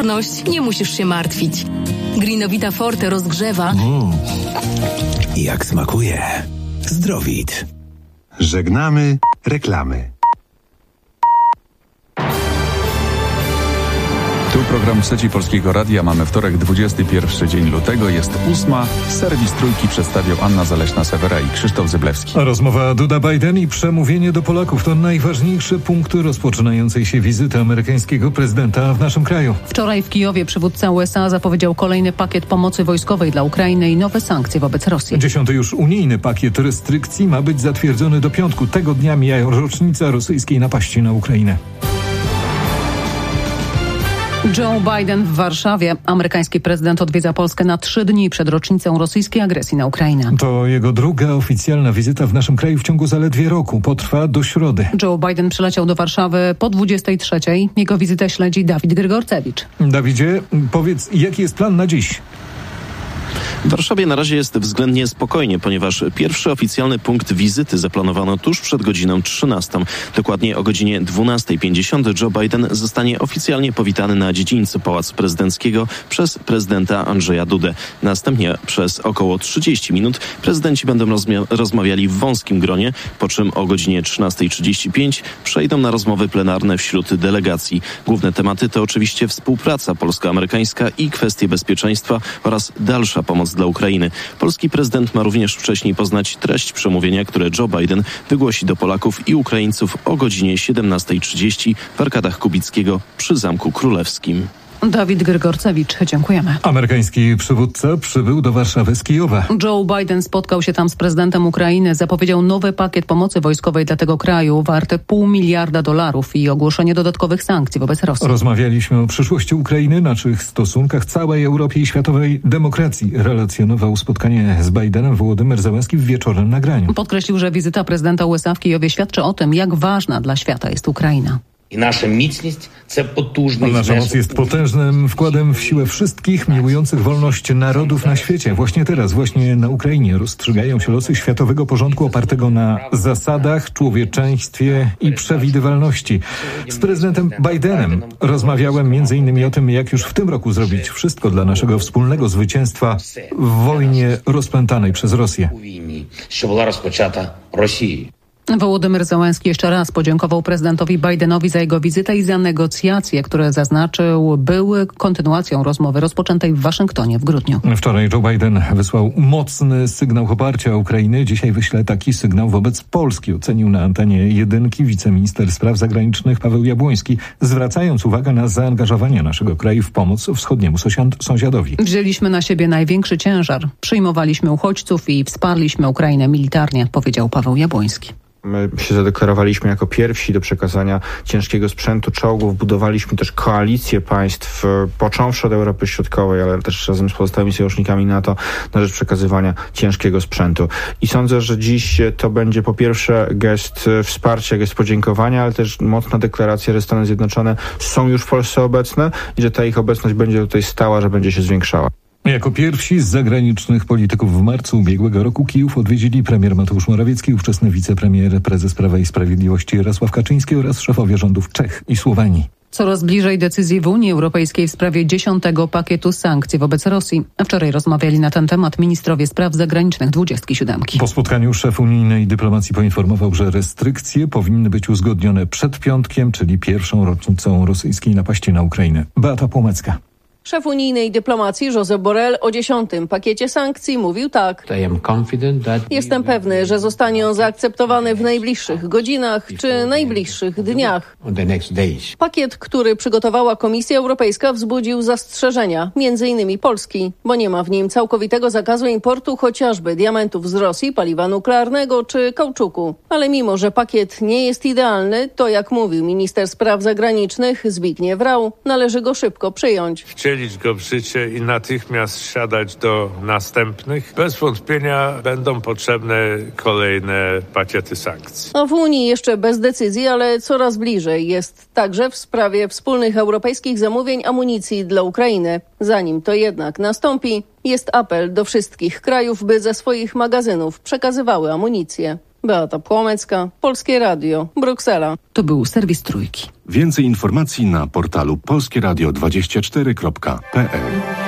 odporność, nie musisz się martwić. Greenovita Forte rozgrzewa. Jak smakuje. Zdrowit. Żegnamy reklamy. Tu program Trzeci Polskiego Radia. Mamy wtorek, 21 dzień lutego. Jest 8. Serwis Trójki przedstawią Anna Zaleśna-Sewera i Krzysztof Zyblewski. Rozmowa Duda-Biden i przemówienie do Polaków to najważniejsze punkty rozpoczynającej się wizyty amerykańskiego prezydenta w naszym kraju. Wczoraj w Kijowie przywódca USA zapowiedział kolejny pakiet pomocy wojskowej dla Ukrainy i nowe sankcje wobec Rosji. 10. już unijny pakiet restrykcji ma być zatwierdzony do piątku. Tego dnia mijają rocznica rosyjskiej napaści na Ukrainę. Joe Biden w Warszawie. Amerykański prezydent odwiedza Polskę na 3 dni przed rocznicą rosyjskiej agresji na Ukrainę. To jego druga oficjalna wizyta w naszym kraju w ciągu zaledwie roku. Potrwa do środy. Joe Biden przyleciał do Warszawy po 23:00. Jego wizytę śledzi Dawid Grygorcewicz. Dawidzie, powiedz, jaki jest plan na dziś? W Warszawie na razie jest względnie spokojnie, ponieważ pierwszy oficjalny punkt wizyty zaplanowano tuż przed godziną 13. Dokładnie o godzinie 12:50 Joe Biden zostanie oficjalnie powitany na dziedzińcu Pałacu Prezydenckiego przez prezydenta Andrzeja Dudę. Następnie przez około 30 minut prezydenci będą rozmawiali w wąskim gronie, po czym o godzinie 13:35 przejdą na rozmowy plenarne wśród delegacji. Główne tematy to oczywiście współpraca polsko-amerykańska i kwestie bezpieczeństwa oraz dalsza pomoc dla Ukrainy. Polski prezydent ma również wcześniej poznać treść przemówienia, które Joe Biden wygłosi do Polaków i Ukraińców o godzinie 17:30 w Arkadach Kubickiego przy Zamku Królewskim. Dawid Grygorcewicz, dziękujemy. Amerykański przywódca przybył do Warszawy z Kijowa. Joe Biden spotkał się tam z prezydentem Ukrainy, zapowiedział nowy pakiet pomocy wojskowej dla tego kraju, warty $500 miliarda i ogłoszenie dodatkowych sankcji wobec Rosji. Rozmawialiśmy o przyszłości Ukrainy, naszych stosunkach, całej Europie i światowej demokracji. Relacjonował spotkanie z Bidenem Wołodymyr Zełenski w wieczornym nagraniu. Podkreślił, że wizyta prezydenta USA w Kijowie świadczy o tym, jak ważna dla świata jest Ukraina. Nasza moc jest potężnym wkładem w siłę wszystkich miłujących wolność narodów na świecie. Właśnie teraz, właśnie na Ukrainie rozstrzygają się losy światowego porządku opartego na zasadach, człowieczeństwie i przewidywalności. Z prezydentem Bidenem rozmawiałem m.in. o tym, jak już w tym roku zrobić wszystko dla naszego wspólnego zwycięstwa w wojnie rozpętanej przez Rosję. Wołodymyr Zełenski jeszcze raz podziękował prezydentowi Bidenowi za jego wizytę i za negocjacje, które zaznaczył były kontynuacją rozmowy rozpoczętej w Waszyngtonie w grudniu. Wczoraj Joe Biden wysłał mocny sygnał poparcia Ukrainy. Dzisiaj wyśle taki sygnał wobec Polski. Ocenił na antenie Jedynki wiceminister spraw zagranicznych Paweł Jabłoński, zwracając uwagę na zaangażowanie naszego kraju w pomoc wschodniemu sąsiadowi. Wzięliśmy na siebie największy ciężar. Przyjmowaliśmy uchodźców i wsparliśmy Ukrainę militarnie, powiedział Paweł Jabłoński. My się zadeklarowaliśmy jako pierwsi do przekazania ciężkiego sprzętu, czołgów. Budowaliśmy też koalicję państw, począwszy od Europy Środkowej, ale też razem z pozostałymi sojusznikami NATO na rzecz przekazywania ciężkiego sprzętu. I sądzę, że dziś to będzie po pierwsze gest wsparcia, gest podziękowania, ale też mocna deklaracja, że Stany Zjednoczone są już w Polsce obecne i że ta ich obecność będzie tutaj stała, że będzie się zwiększała. Jako pierwsi z zagranicznych polityków w marcu ubiegłego roku Kijów odwiedzili premier Mateusz Morawiecki, ówczesny wicepremier, prezes Prawa i Sprawiedliwości Jarosław Kaczyński oraz szefowie rządów Czech i Słowenii. Coraz bliżej decyzji w Unii Europejskiej w sprawie 10. pakietu sankcji wobec Rosji. Wczoraj rozmawiali na ten temat ministrowie spraw zagranicznych 27. Po spotkaniu szef unijnej dyplomacji poinformował, że restrykcje powinny być uzgodnione przed piątkiem, czyli pierwszą rocznicą rosyjskiej napaści na Ukrainę. Beata Płomecka. Szef unijnej dyplomacji Josep Borrell o 10. pakiecie sankcji mówił tak. Jestem pewny, że zostanie on zaakceptowany w najbliższych godzinach czy najbliższych dniach. Pakiet, który przygotowała Komisja Europejska, wzbudził zastrzeżenia, m.in. Polski, bo nie ma w nim całkowitego zakazu importu chociażby diamentów z Rosji, paliwa nuklearnego czy kauczuku. Ale mimo, że pakiet nie jest idealny, to jak mówił minister spraw zagranicznych Zbigniew Rau, należy go szybko przyjąć. Wcielić go w życie i natychmiast siadać do następnych. Bez wątpienia będą potrzebne kolejne pakiety sankcji. W Unii jeszcze bez decyzji, ale coraz bliżej jest także w sprawie wspólnych europejskich zamówień amunicji dla Ukrainy. Zanim to jednak nastąpi, jest apel do wszystkich krajów, by ze swoich magazynów przekazywały amunicję. Beata Płomecka, Polskie Radio, Bruksela. To był serwis Trójki. Więcej informacji na portalu polskieradio24.pl.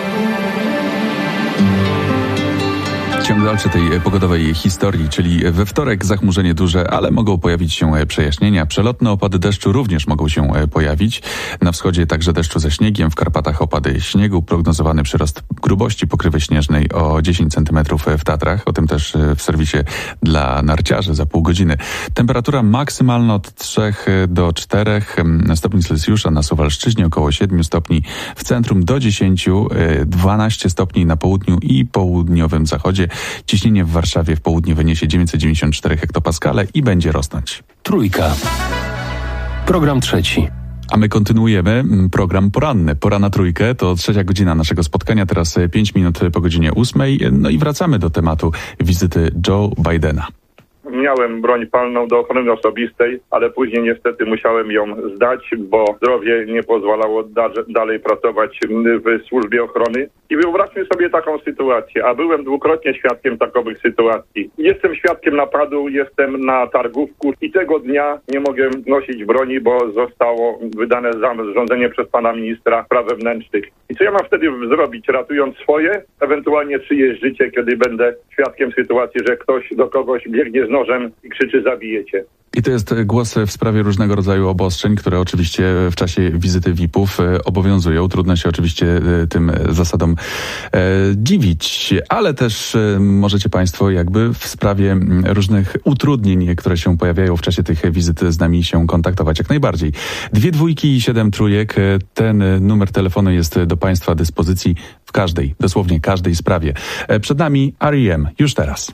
Ciąg dalszy tej pogodowej historii, czyli we wtorek zachmurzenie duże, ale mogą pojawić się przejaśnienia. Przelotne opady deszczu również mogą się pojawić. Na wschodzie także deszczu ze śniegiem, w Karpatach opady śniegu, prognozowany przyrost grubości pokrywy śnieżnej o 10 cm w Tatrach. O tym też w serwisie dla narciarzy za pół godziny. Temperatura maksymalna od 3 do 4 stopni Celsjusza na Suwalszczyźnie, około 7 stopni w centrum, do 10, 12 stopni na południu i południowym zachodzie. Ciśnienie w Warszawie w południe wyniesie 994 hektopaskale i będzie rosnąć. Trójka. Program trzeci. A my kontynuujemy program poranny. Pora na trójkę to 3. godzina naszego spotkania, teraz 5 minut po godzinie 8. No i wracamy do tematu wizyty Joe Bidena. Miałem broń palną do ochrony osobistej, ale później niestety musiałem ją zdać, bo zdrowie nie pozwalało dalej pracować w służbie ochrony. I wyobraźmy sobie taką sytuację, a byłem dwukrotnie świadkiem takowych sytuacji. Jestem świadkiem napadu, jestem na targówku i tego dnia nie mogę nosić broni, bo zostało wydane zarządzenie przez pana ministra spraw wewnętrznych. I co ja mam wtedy zrobić, ratując swoje, ewentualnie czyjeś życie, kiedy będę świadkiem sytuacji, że ktoś do kogoś biegnie z nożem i krzyczy zabijecie. I to jest głos w sprawie różnego rodzaju obostrzeń, które oczywiście w czasie wizyty VIP-ów obowiązują. Trudno się oczywiście tym zasadom dziwić, ale też możecie Państwo jakby w sprawie różnych utrudnień, które się pojawiają w czasie tych wizyt z nami się kontaktować jak najbardziej. 2 dwójki i 7 trójek. Ten numer telefonu jest do Państwa dyspozycji w każdej, dosłownie każdej sprawie. Przed nami R.E.M. już teraz.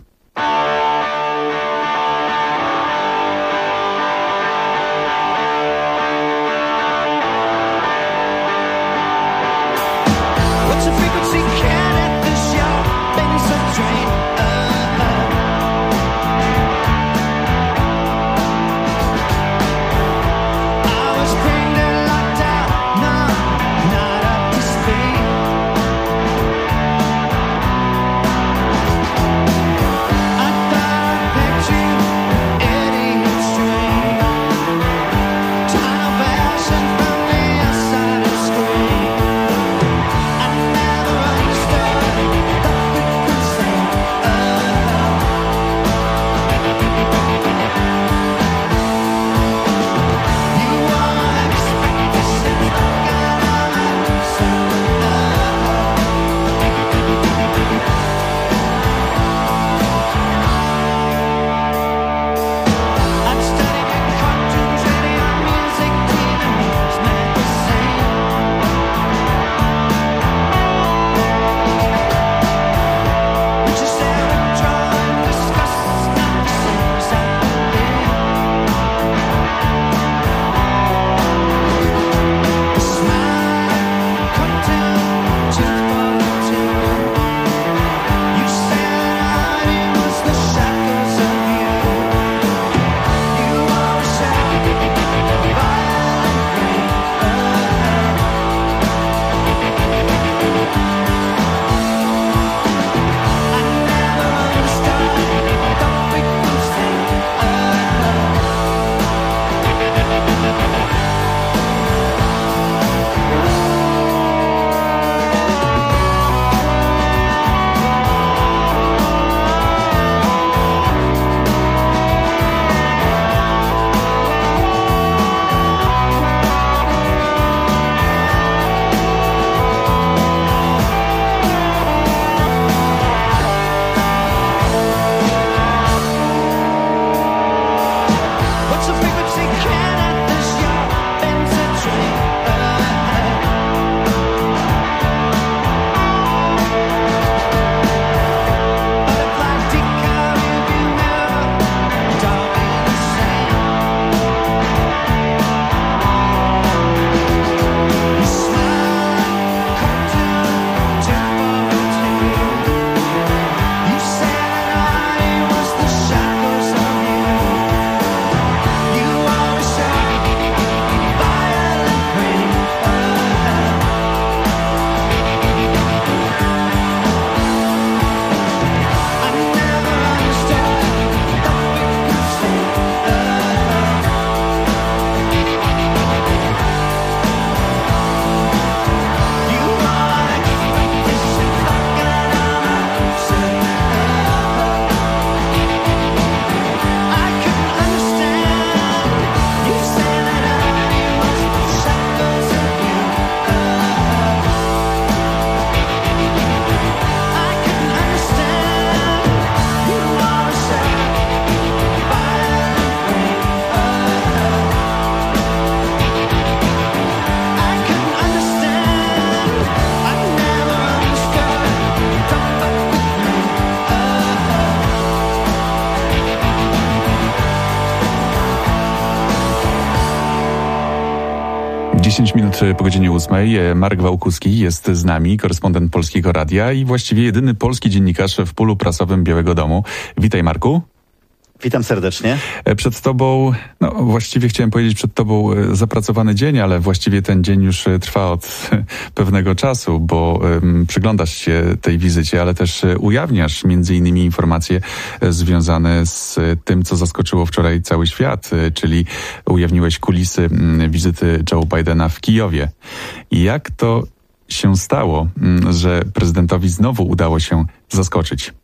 10 minut po godzinie 8. Marek Wałkuski jest z nami, korespondent Polskiego Radia i właściwie jedyny polski dziennikarz w polu prasowym Białego Domu. Witaj, Marku. Witam serdecznie. Przed tobą, właściwie chciałem powiedzieć przed tobą zapracowany dzień, ale właściwie ten dzień już trwa od pewnego czasu, bo przyglądasz się tej wizycie, ale też ujawniasz między innymi informacje związane z tym, co zaskoczyło wczoraj cały świat, czyli ujawniłeś kulisy wizyty Joe Bidena w Kijowie. I jak to się stało, że prezydentowi znowu udało się zaskoczyć?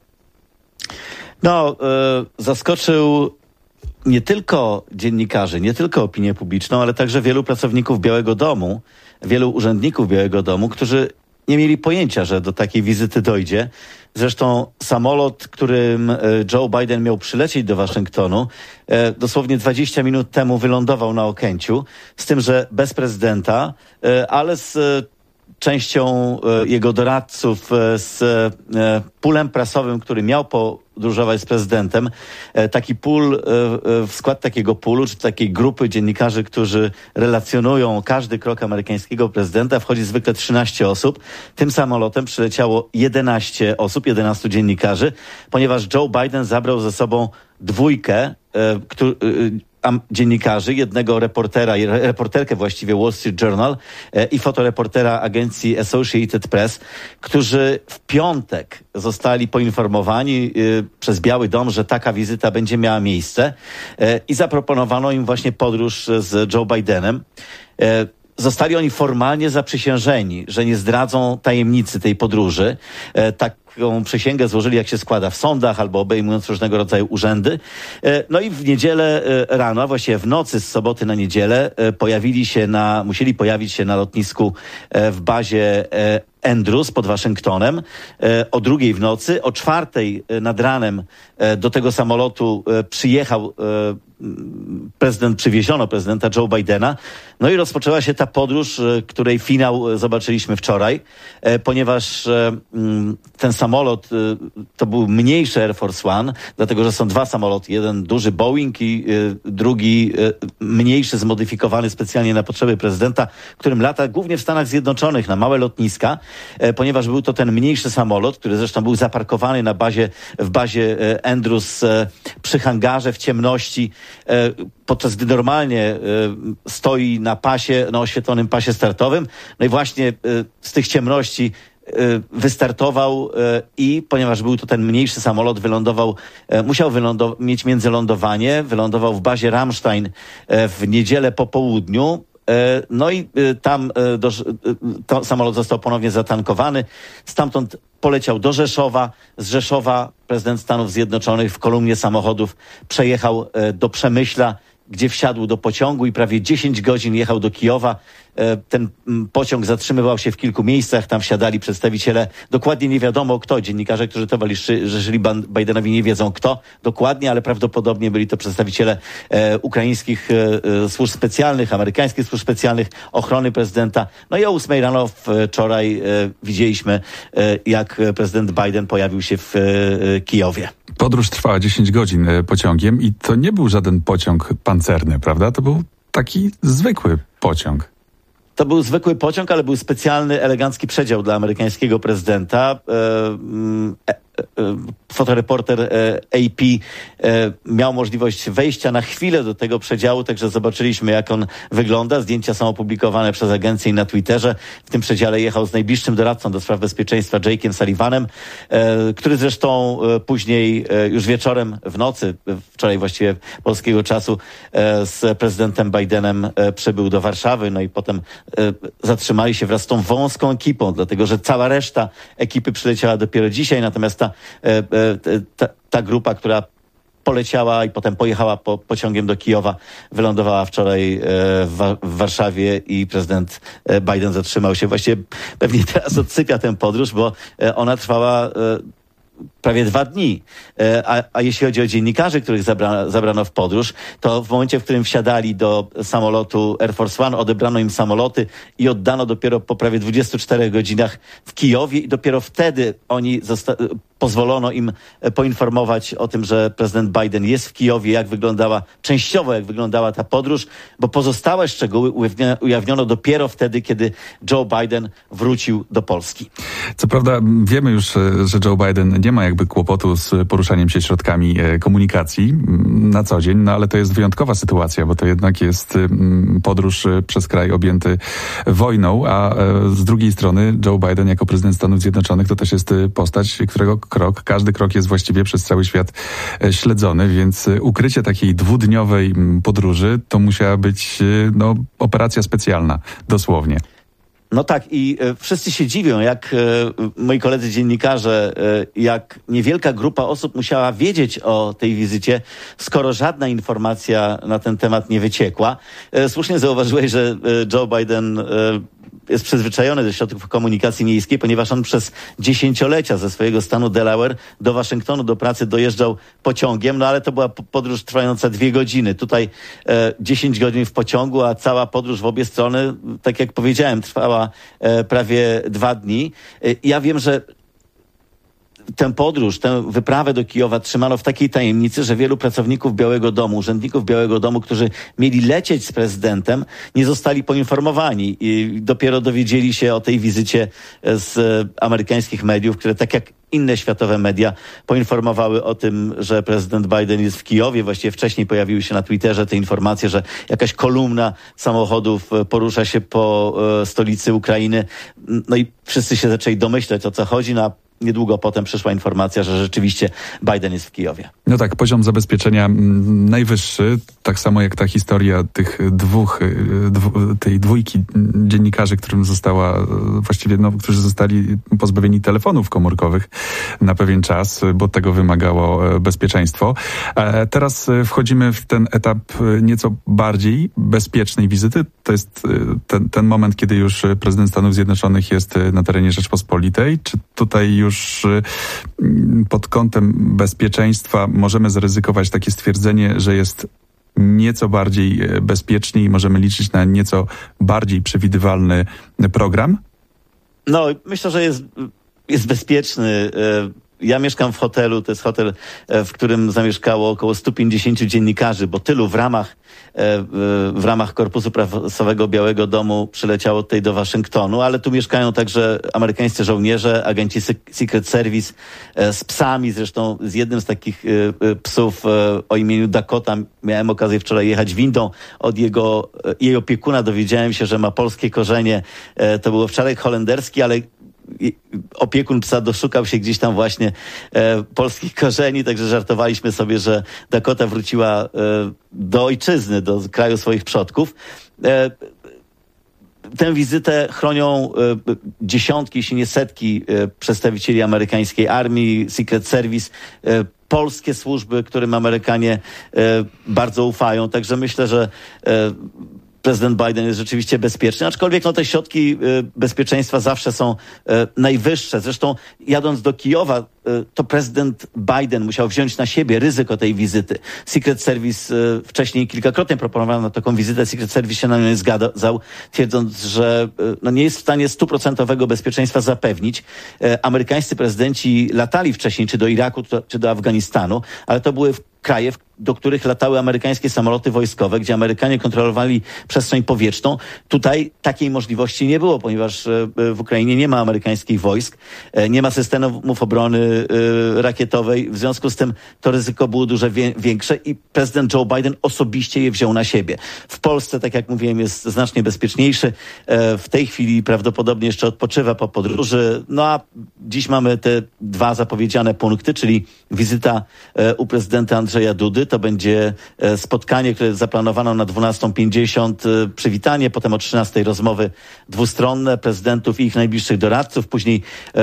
Zaskoczył nie tylko dziennikarzy, nie tylko opinię publiczną, ale także wielu pracowników Białego Domu, wielu urzędników Białego Domu, którzy nie mieli pojęcia, że do takiej wizyty dojdzie. Zresztą samolot, którym Joe Biden miał przylecieć do Waszyngtonu, dosłownie 20 minut temu wylądował na Okęciu, z tym, że bez prezydenta, ale z częścią jego doradców, z poolem prasowym, który miał podróżować z prezydentem. Taki pool, w skład takiego poolu, czy takiej grupy dziennikarzy, którzy relacjonują każdy krok amerykańskiego prezydenta, wchodzi zwykle 13 osób. Tym samolotem przyleciało 11 osób, 11 dziennikarzy, ponieważ Joe Biden zabrał ze sobą dwójkę dziennikarzy, jednego reporterkę właściwie Wall Street Journal i fotoreportera agencji Associated Press, którzy w piątek zostali poinformowani przez Biały Dom, że taka wizyta będzie miała miejsce i zaproponowano im właśnie podróż z Joe Bidenem. Zostali oni formalnie zaprzysiężeni, że nie zdradzą tajemnicy tej podróży. Taką przysięgę złożyli, jak się składa w sądach albo obejmując różnego rodzaju urzędy. No i w niedzielę rano, właściwie w nocy z soboty na niedzielę musieli pojawić się na lotnisku w bazie Andrews pod Waszyngtonem o 2:00 w nocy. O 4:00 nad ranem do tego samolotu przyjechał przywieziono prezydenta Joe Bidena. No i rozpoczęła się ta podróż, której finał zobaczyliśmy wczoraj, ponieważ ten samolot to był mniejszy Air Force One, dlatego że są dwa samoloty. Jeden duży Boeing i drugi mniejszy, zmodyfikowany specjalnie na potrzeby prezydenta, którym lata głównie w Stanach Zjednoczonych na małe lotniska, ponieważ był to ten mniejszy samolot, który zresztą był zaparkowany w bazie Andrews przy hangarze w ciemności, podczas gdy normalnie stoi na oświetlonym pasie startowym. No i właśnie z tych ciemności wystartował i ponieważ był to ten mniejszy samolot, musiał mieć międzylądowanie, wylądował w bazie Ramstein w niedzielę po południu. No i tam samolot został ponownie zatankowany. Stamtąd poleciał do Rzeszowa. Z Rzeszowa prezydent Stanów Zjednoczonych w kolumnie samochodów przejechał do Przemyśla, gdzie wsiadł do pociągu i prawie 10 godzin jechał do Kijowa. Ten pociąg zatrzymywał się w kilku miejscach, tam wsiadali przedstawiciele, dokładnie nie wiadomo kto, dziennikarze, którzy towarzyszyli Bidenowi, nie wiedzą kto dokładnie, ale prawdopodobnie byli to przedstawiciele ukraińskich służb specjalnych, amerykańskich służb specjalnych, ochrony prezydenta. No i o 8:00 rano wczoraj widzieliśmy, jak prezydent Biden pojawił się w Kijowie. Podróż trwała 10 godzin pociągiem i to nie był żaden pociąg pancerny, prawda? To był taki zwykły pociąg. To był zwykły pociąg, ale był specjalny, elegancki przedział dla amerykańskiego prezydenta. Fotoreporter AP miał możliwość wejścia na chwilę do tego przedziału, także zobaczyliśmy, jak on wygląda. Zdjęcia są opublikowane przez agencję na Twitterze. W tym przedziale jechał z najbliższym doradcą do spraw bezpieczeństwa Jake'em Sullivanem, który zresztą później już wieczorem, w nocy, wczoraj właściwie polskiego czasu, z prezydentem Bidenem przybył do Warszawy, no i potem zatrzymali się wraz z tą wąską ekipą, dlatego że cała reszta ekipy przyleciała dopiero dzisiaj, natomiast ta grupa, która poleciała i potem pojechała pociągiem do Kijowa, wylądowała wczoraj w Warszawie i prezydent Biden zatrzymał się. Właściwie pewnie teraz odsypia tę podróż, bo ona trwała prawie 2 dni. A jeśli chodzi o dziennikarzy, których zabrano w podróż, to w momencie, w którym wsiadali do samolotu Air Force One, odebrano im samoloty i oddano dopiero po prawie 24 godzinach w Kijowie i dopiero wtedy oni pozwolono im poinformować o tym, że prezydent Biden jest w Kijowie, częściowo jak wyglądała ta podróż, bo pozostałe szczegóły ujawniono dopiero wtedy, kiedy Joe Biden wrócił do Polski. Co prawda wiemy już, że Joe Biden nie ma jakby kłopotu z poruszaniem się środkami komunikacji na co dzień, no ale to jest wyjątkowa sytuacja, bo to jednak jest podróż przez kraj objęty wojną, a z drugiej strony Joe Biden jako prezydent Stanów Zjednoczonych to też jest postać, którego każdy krok jest właściwie przez cały świat śledzony, więc ukrycie takiej dwudniowej podróży to musiała być operacja specjalna, dosłownie. No tak i wszyscy się dziwią, jak moi koledzy dziennikarze, jak niewielka grupa osób musiała wiedzieć o tej wizycie, skoro żadna informacja na ten temat nie wyciekła. Słusznie zauważyłeś, że Joe Biden jest przyzwyczajony do środków komunikacji miejskiej, ponieważ on przez dziesięciolecia ze swojego stanu Delaware do Waszyngtonu do pracy dojeżdżał pociągiem, no ale to była podróż trwająca 2 godziny. Tutaj 10 godzin w pociągu, a cała podróż w obie strony, tak jak powiedziałem, trwała prawie 2 dni. Ja wiem, że tę podróż, tę wyprawę do Kijowa trzymano w takiej tajemnicy, że wielu pracowników Białego Domu, urzędników Białego Domu, którzy mieli lecieć z prezydentem, nie zostali poinformowani i dopiero dowiedzieli się o tej wizycie z amerykańskich mediów, które tak jak inne światowe media poinformowały o tym, że prezydent Biden jest w Kijowie. Właściwie wcześniej pojawiły się na Twitterze te informacje, że jakaś kolumna samochodów porusza się po stolicy Ukrainy. No i wszyscy się zaczęli domyślać, o co chodzi. Niedługo potem przyszła informacja, że rzeczywiście Biden jest w Kijowie. No tak, poziom zabezpieczenia najwyższy, tak samo jak ta historia tych tej dwójki dziennikarzy, którym została właściwie, którzy zostali pozbawieni telefonów komórkowych na pewien czas, bo tego wymagało bezpieczeństwo. Teraz wchodzimy w ten etap nieco bardziej bezpiecznej wizyty. To jest ten moment, kiedy już prezydent Stanów Zjednoczonych jest na terenie Rzeczpospolitej. Czy tutaj już pod kątem bezpieczeństwa możemy zaryzykować takie stwierdzenie, że jest nieco bardziej bezpiecznie i możemy liczyć na nieco bardziej przewidywalny program? No, myślę, że jest bezpieczny. Ja mieszkam w hotelu, to jest hotel, w którym zamieszkało około 150 dziennikarzy, bo tylu w ramach Korpusu Prasowego Białego Domu przyleciało tutaj do Waszyngtonu, ale tu mieszkają także amerykańscy żołnierze, agenci Secret Service z psami, zresztą z jednym z takich psów o imieniu Dakota miałem okazję wczoraj jechać windą od jej opiekuna, dowiedziałem się, że ma polskie korzenie. To był owczarek holenderski, ale opiekun psa doszukał się gdzieś tam właśnie polskich korzeni, także żartowaliśmy sobie, że Dakota wróciła do ojczyzny, do kraju swoich przodków. Tę wizytę chronią dziesiątki, jeśli nie setki przedstawicieli amerykańskiej armii, Secret Service, polskie służby, którym Amerykanie bardzo ufają, także myślę, że prezydent Biden jest rzeczywiście bezpieczny, aczkolwiek te środki bezpieczeństwa zawsze są najwyższe. Zresztą jadąc do Kijowa, to prezydent Biden musiał wziąć na siebie ryzyko tej wizyty. Secret Service wcześniej kilkakrotnie proponowano taką wizytę, Secret Service się na nią nie zgadzał, twierdząc, że nie jest w stanie 100% bezpieczeństwa zapewnić. Amerykańscy prezydenci latali wcześniej czy do Iraku, czy do Afganistanu, ale to były kraje, do których latały amerykańskie samoloty wojskowe, gdzie Amerykanie kontrolowali przestrzeń powietrzną. Tutaj takiej możliwości nie było, ponieważ w Ukrainie nie ma amerykańskich wojsk, nie ma systemów obrony rakietowej. W związku z tym to ryzyko było dużo większe i prezydent Joe Biden osobiście je wziął na siebie. W Polsce, tak jak mówiłem, jest znacznie bezpieczniejszy. W tej chwili prawdopodobnie jeszcze odpoczywa po podróży. No a dziś mamy te 2 zapowiedziane punkty, czyli wizyta u prezydenta Andrzeja Dudy. To będzie spotkanie, które zaplanowano na 12:50, przywitanie, potem o 13:00 rozmowy dwustronne prezydentów i ich najbliższych doradców, później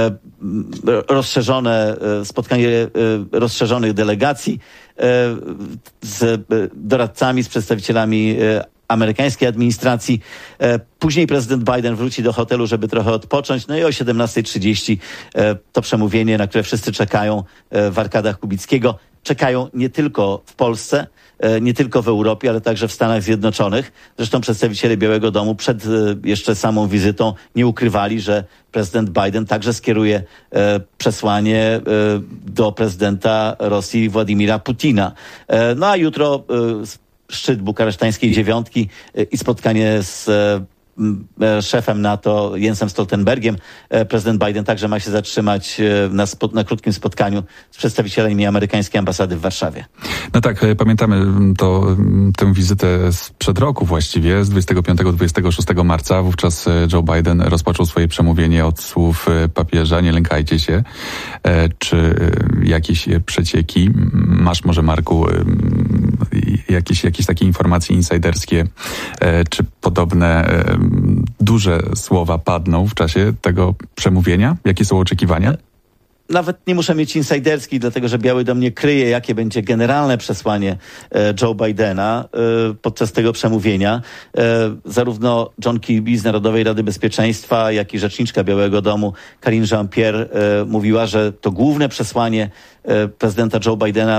spotkanie rozszerzonych delegacji z doradcami, z przedstawicielami amerykańskiej administracji. Później prezydent Biden wróci do hotelu, żeby trochę odpocząć. No i o 17:30 to przemówienie, na które wszyscy czekają w Arkadach Kubickiego. czekają nie tylko w Polsce, nie tylko w Europie, ale także w Stanach Zjednoczonych. Zresztą przedstawiciele Białego Domu przed jeszcze samą wizytą nie ukrywali, że prezydent Biden także skieruje przesłanie do prezydenta Rosji Władimira Putina. No a jutro szczyt bukaresztańskiej dziewiątki i spotkanie z szefem NATO Jensem Stoltenbergiem. Prezydent Biden także ma się zatrzymać na krótkim spotkaniu z przedstawicielami amerykańskiej ambasady w Warszawie. No tak, pamiętamy tę wizytę sprzed roku właściwie, z 25-26 marca. Wówczas Joe Biden rozpoczął swoje przemówienie od słów papieża: nie lękajcie się. Czy jakieś przecieki? Masz może, Marku, jakieś takie informacje insiderskie, czy podobne duże słowa padną w czasie tego przemówienia? Jakie są oczekiwania? Nawet nie muszę mieć insiderski, dlatego że Biały Dom nie kryje, jakie będzie generalne przesłanie Joe Bidena podczas tego przemówienia. Zarówno John Kirby z Narodowej Rady Bezpieczeństwa, jak i rzeczniczka Białego Domu Karine Jean-Pierre mówiła, że to główne przesłanie prezydenta Joe Bidena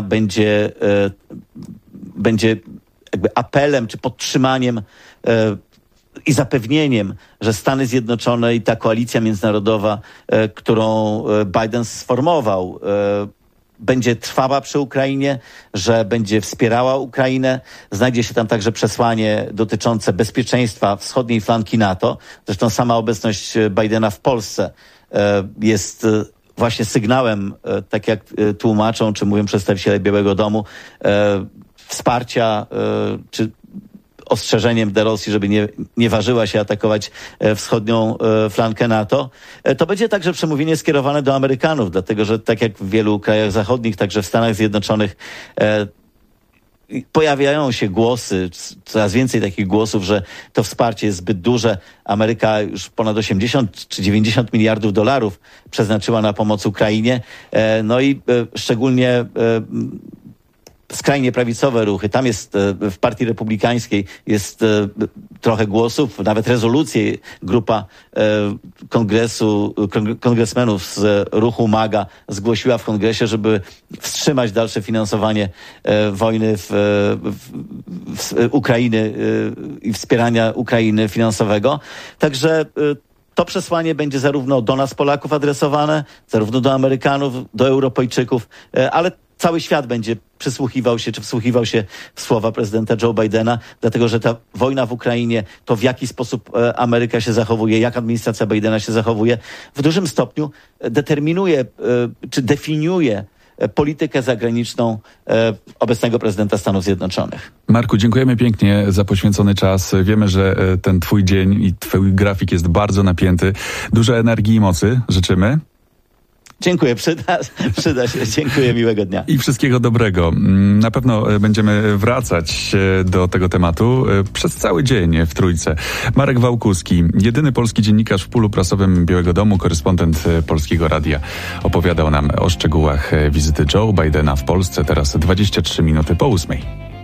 będzie jakby apelem czy podtrzymaniem i zapewnieniem, że Stany Zjednoczone i ta koalicja międzynarodowa, którą Biden sformował, będzie trwała przy Ukrainie, że będzie wspierała Ukrainę. Znajdzie się tam także przesłanie dotyczące bezpieczeństwa wschodniej flanki NATO. Zresztą sama obecność Bidena w Polsce jest właśnie sygnałem, tak jak tłumaczą, czy mówią przedstawiciele Białego Domu, wsparcia, czy ostrzeżeniem dla Rosji, żeby nie ważyła się atakować wschodnią flankę NATO. To będzie także przemówienie skierowane do Amerykanów, dlatego że tak jak w wielu krajach zachodnich, także w Stanach Zjednoczonych pojawiają się głosy, coraz więcej takich głosów, że to wsparcie jest zbyt duże. Ameryka już ponad 80 czy 90 miliardów dolarów przeznaczyła na pomoc Ukrainie. No i szczególnie skrajnie prawicowe ruchy. Tam jest w Partii Republikańskiej jest trochę głosów, nawet rezolucje. Grupa kongresmenów z ruchu MAGA zgłosiła w kongresie, żeby wstrzymać dalsze finansowanie wojny w Ukrainy i wspierania Ukrainy finansowego. Także to przesłanie będzie zarówno do nas, Polaków, adresowane, zarówno do Amerykanów, do Europejczyków, ale cały świat będzie wsłuchiwał się w słowa prezydenta Joe Bidena, dlatego że ta wojna w Ukrainie, to w jaki sposób Ameryka się zachowuje, jak administracja Bidena się zachowuje, w dużym stopniu determinuje czy definiuje politykę zagraniczną obecnego prezydenta Stanów Zjednoczonych. Marku, dziękujemy pięknie za poświęcony czas. Wiemy, że ten twój dzień i twój grafik jest bardzo napięty. Dużo energii i mocy życzymy. Dziękuję, przyda się. Dziękuję, miłego dnia. I wszystkiego dobrego. Na pewno będziemy wracać do tego tematu przez cały dzień w Trójce. Marek Wałkuski, jedyny polski dziennikarz w pulu prasowym Białego Domu, korespondent Polskiego Radia, opowiadał nam o szczegółach wizyty Joe Bidena w Polsce. Teraz 23 minuty po 8.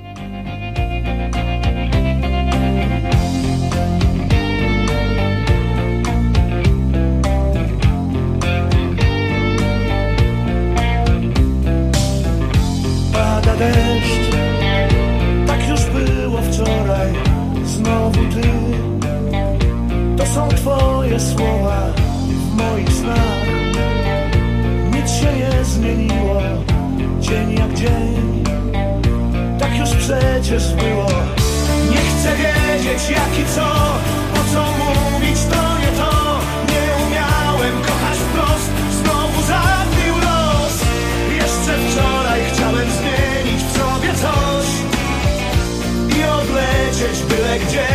Deszcz, tak już było wczoraj, znowu ty. To są twoje słowa w moich snach. Nic się nie zmieniło, dzień jak dzień. Tak już przecież było. Nie chcę wiedzieć jak i co, po co mówić to nie to. Nie umiałem kochać wprost, znowu zabił los. Jeszcze wczoraj chciałem zmienić w sobie coś i odlecieć byle gdzie.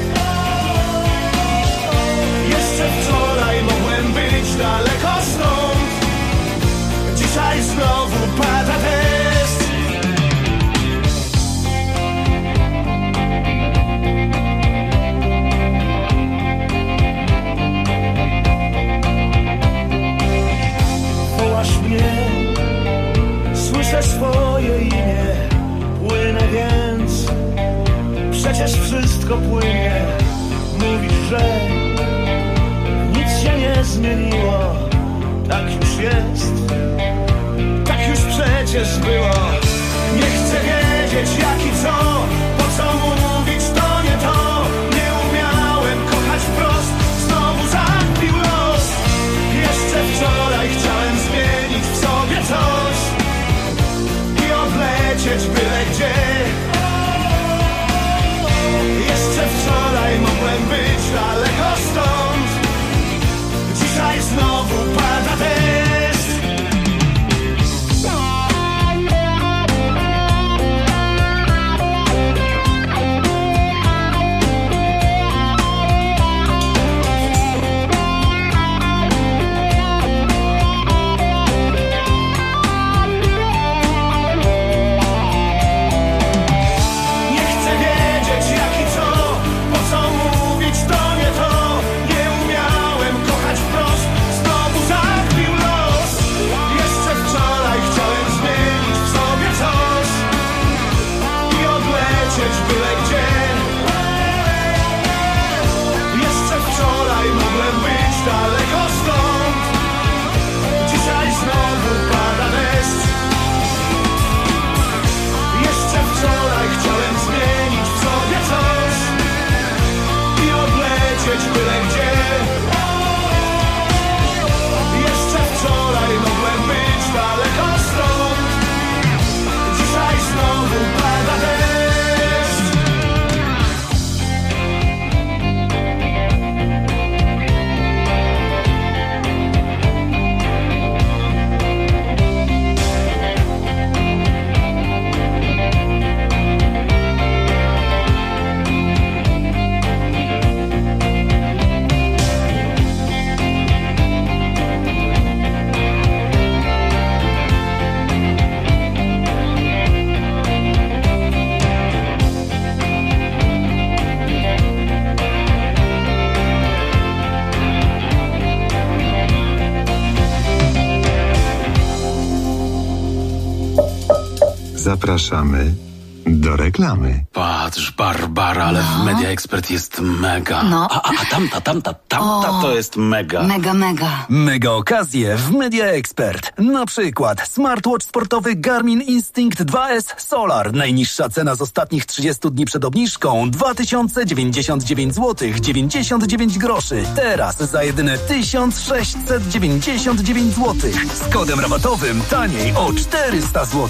Jeszcze wczoraj mogłem być daleko stąd. Dzisiaj znowu pada deszcz. Wołasz mnie, słyszę swoje imię. Płynę więc, przecież wszystko płynie. Mówisz, że nic się nie zmieniło. Tak już jest, tak już przecież było. Zapraszamy do reklamy. Patrz, Barbara, ale w Media Expert jest mega. No. A tamta to jest mega. Mega. Mega okazje w Media Expert. Na przykład smartwatch sportowy Garmin Instinct 2S Solar. Najniższa cena z ostatnich 30 dni przed obniżką 2099 zł 99 groszy. Teraz za jedyne 1699 zł. Z kodem rabatowym taniej o 400 zł.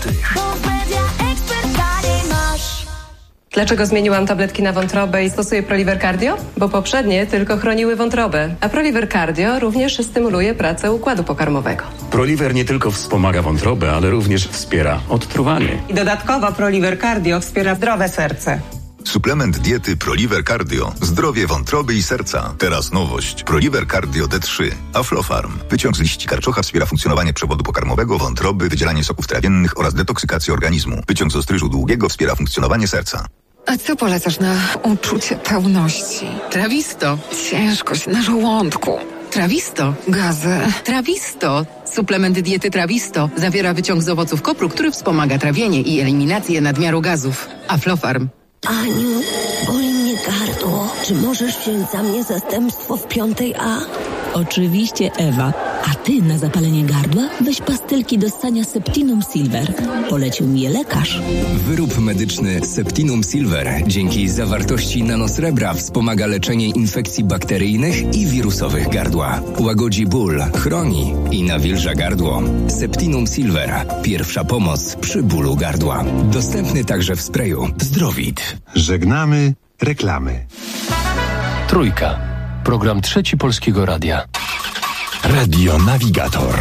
Dlaczego zmieniłam tabletki na wątrobę i stosuję Proliver Cardio? Bo poprzednie tylko chroniły wątrobę, a Proliver Cardio również stymuluje pracę układu pokarmowego. Proliver nie tylko wspomaga wątrobę, ale również wspiera odtruwanie. I dodatkowo Proliver Cardio wspiera zdrowe serce. Suplement diety Proliver Cardio. Zdrowie wątroby i serca. Teraz nowość. Proliver Cardio D3. Aflofarm. Wyciąg z liści karczocha wspiera funkcjonowanie przewodu pokarmowego, wątroby, wydzielanie soków trawiennych oraz detoksykację organizmu. Wyciąg z ostryżu długiego wspiera funkcjonowanie serca. A co polecasz na uczucie pełności? Trawisto. Ciężkość na żołądku. Trawisto. Gazy. Trawisto. Suplement diety Trawisto zawiera wyciąg z owoców kopru, który wspomaga trawienie i eliminację nadmiaru gazów. Aflofarm. Aniu, boli mnie gardło. Czy możesz wziąć za mnie zastępstwo w 5A? Oczywiście, Ewa. A ty na zapalenie gardła weź pastylki do ssania Septinum Silver. Polecił mi je lekarz. Wyrób medyczny Septinum Silver dzięki zawartości nanosrebra wspomaga leczenie infekcji bakteryjnych i wirusowych gardła. Łagodzi ból, chroni i nawilża gardło. Septinum Silver. Pierwsza pomoc przy bólu gardła. Dostępny także w sprayu Zdrowit. Żegnamy reklamy. Trójka. Program Trzeci Polskiego Radia. Radio Navigator.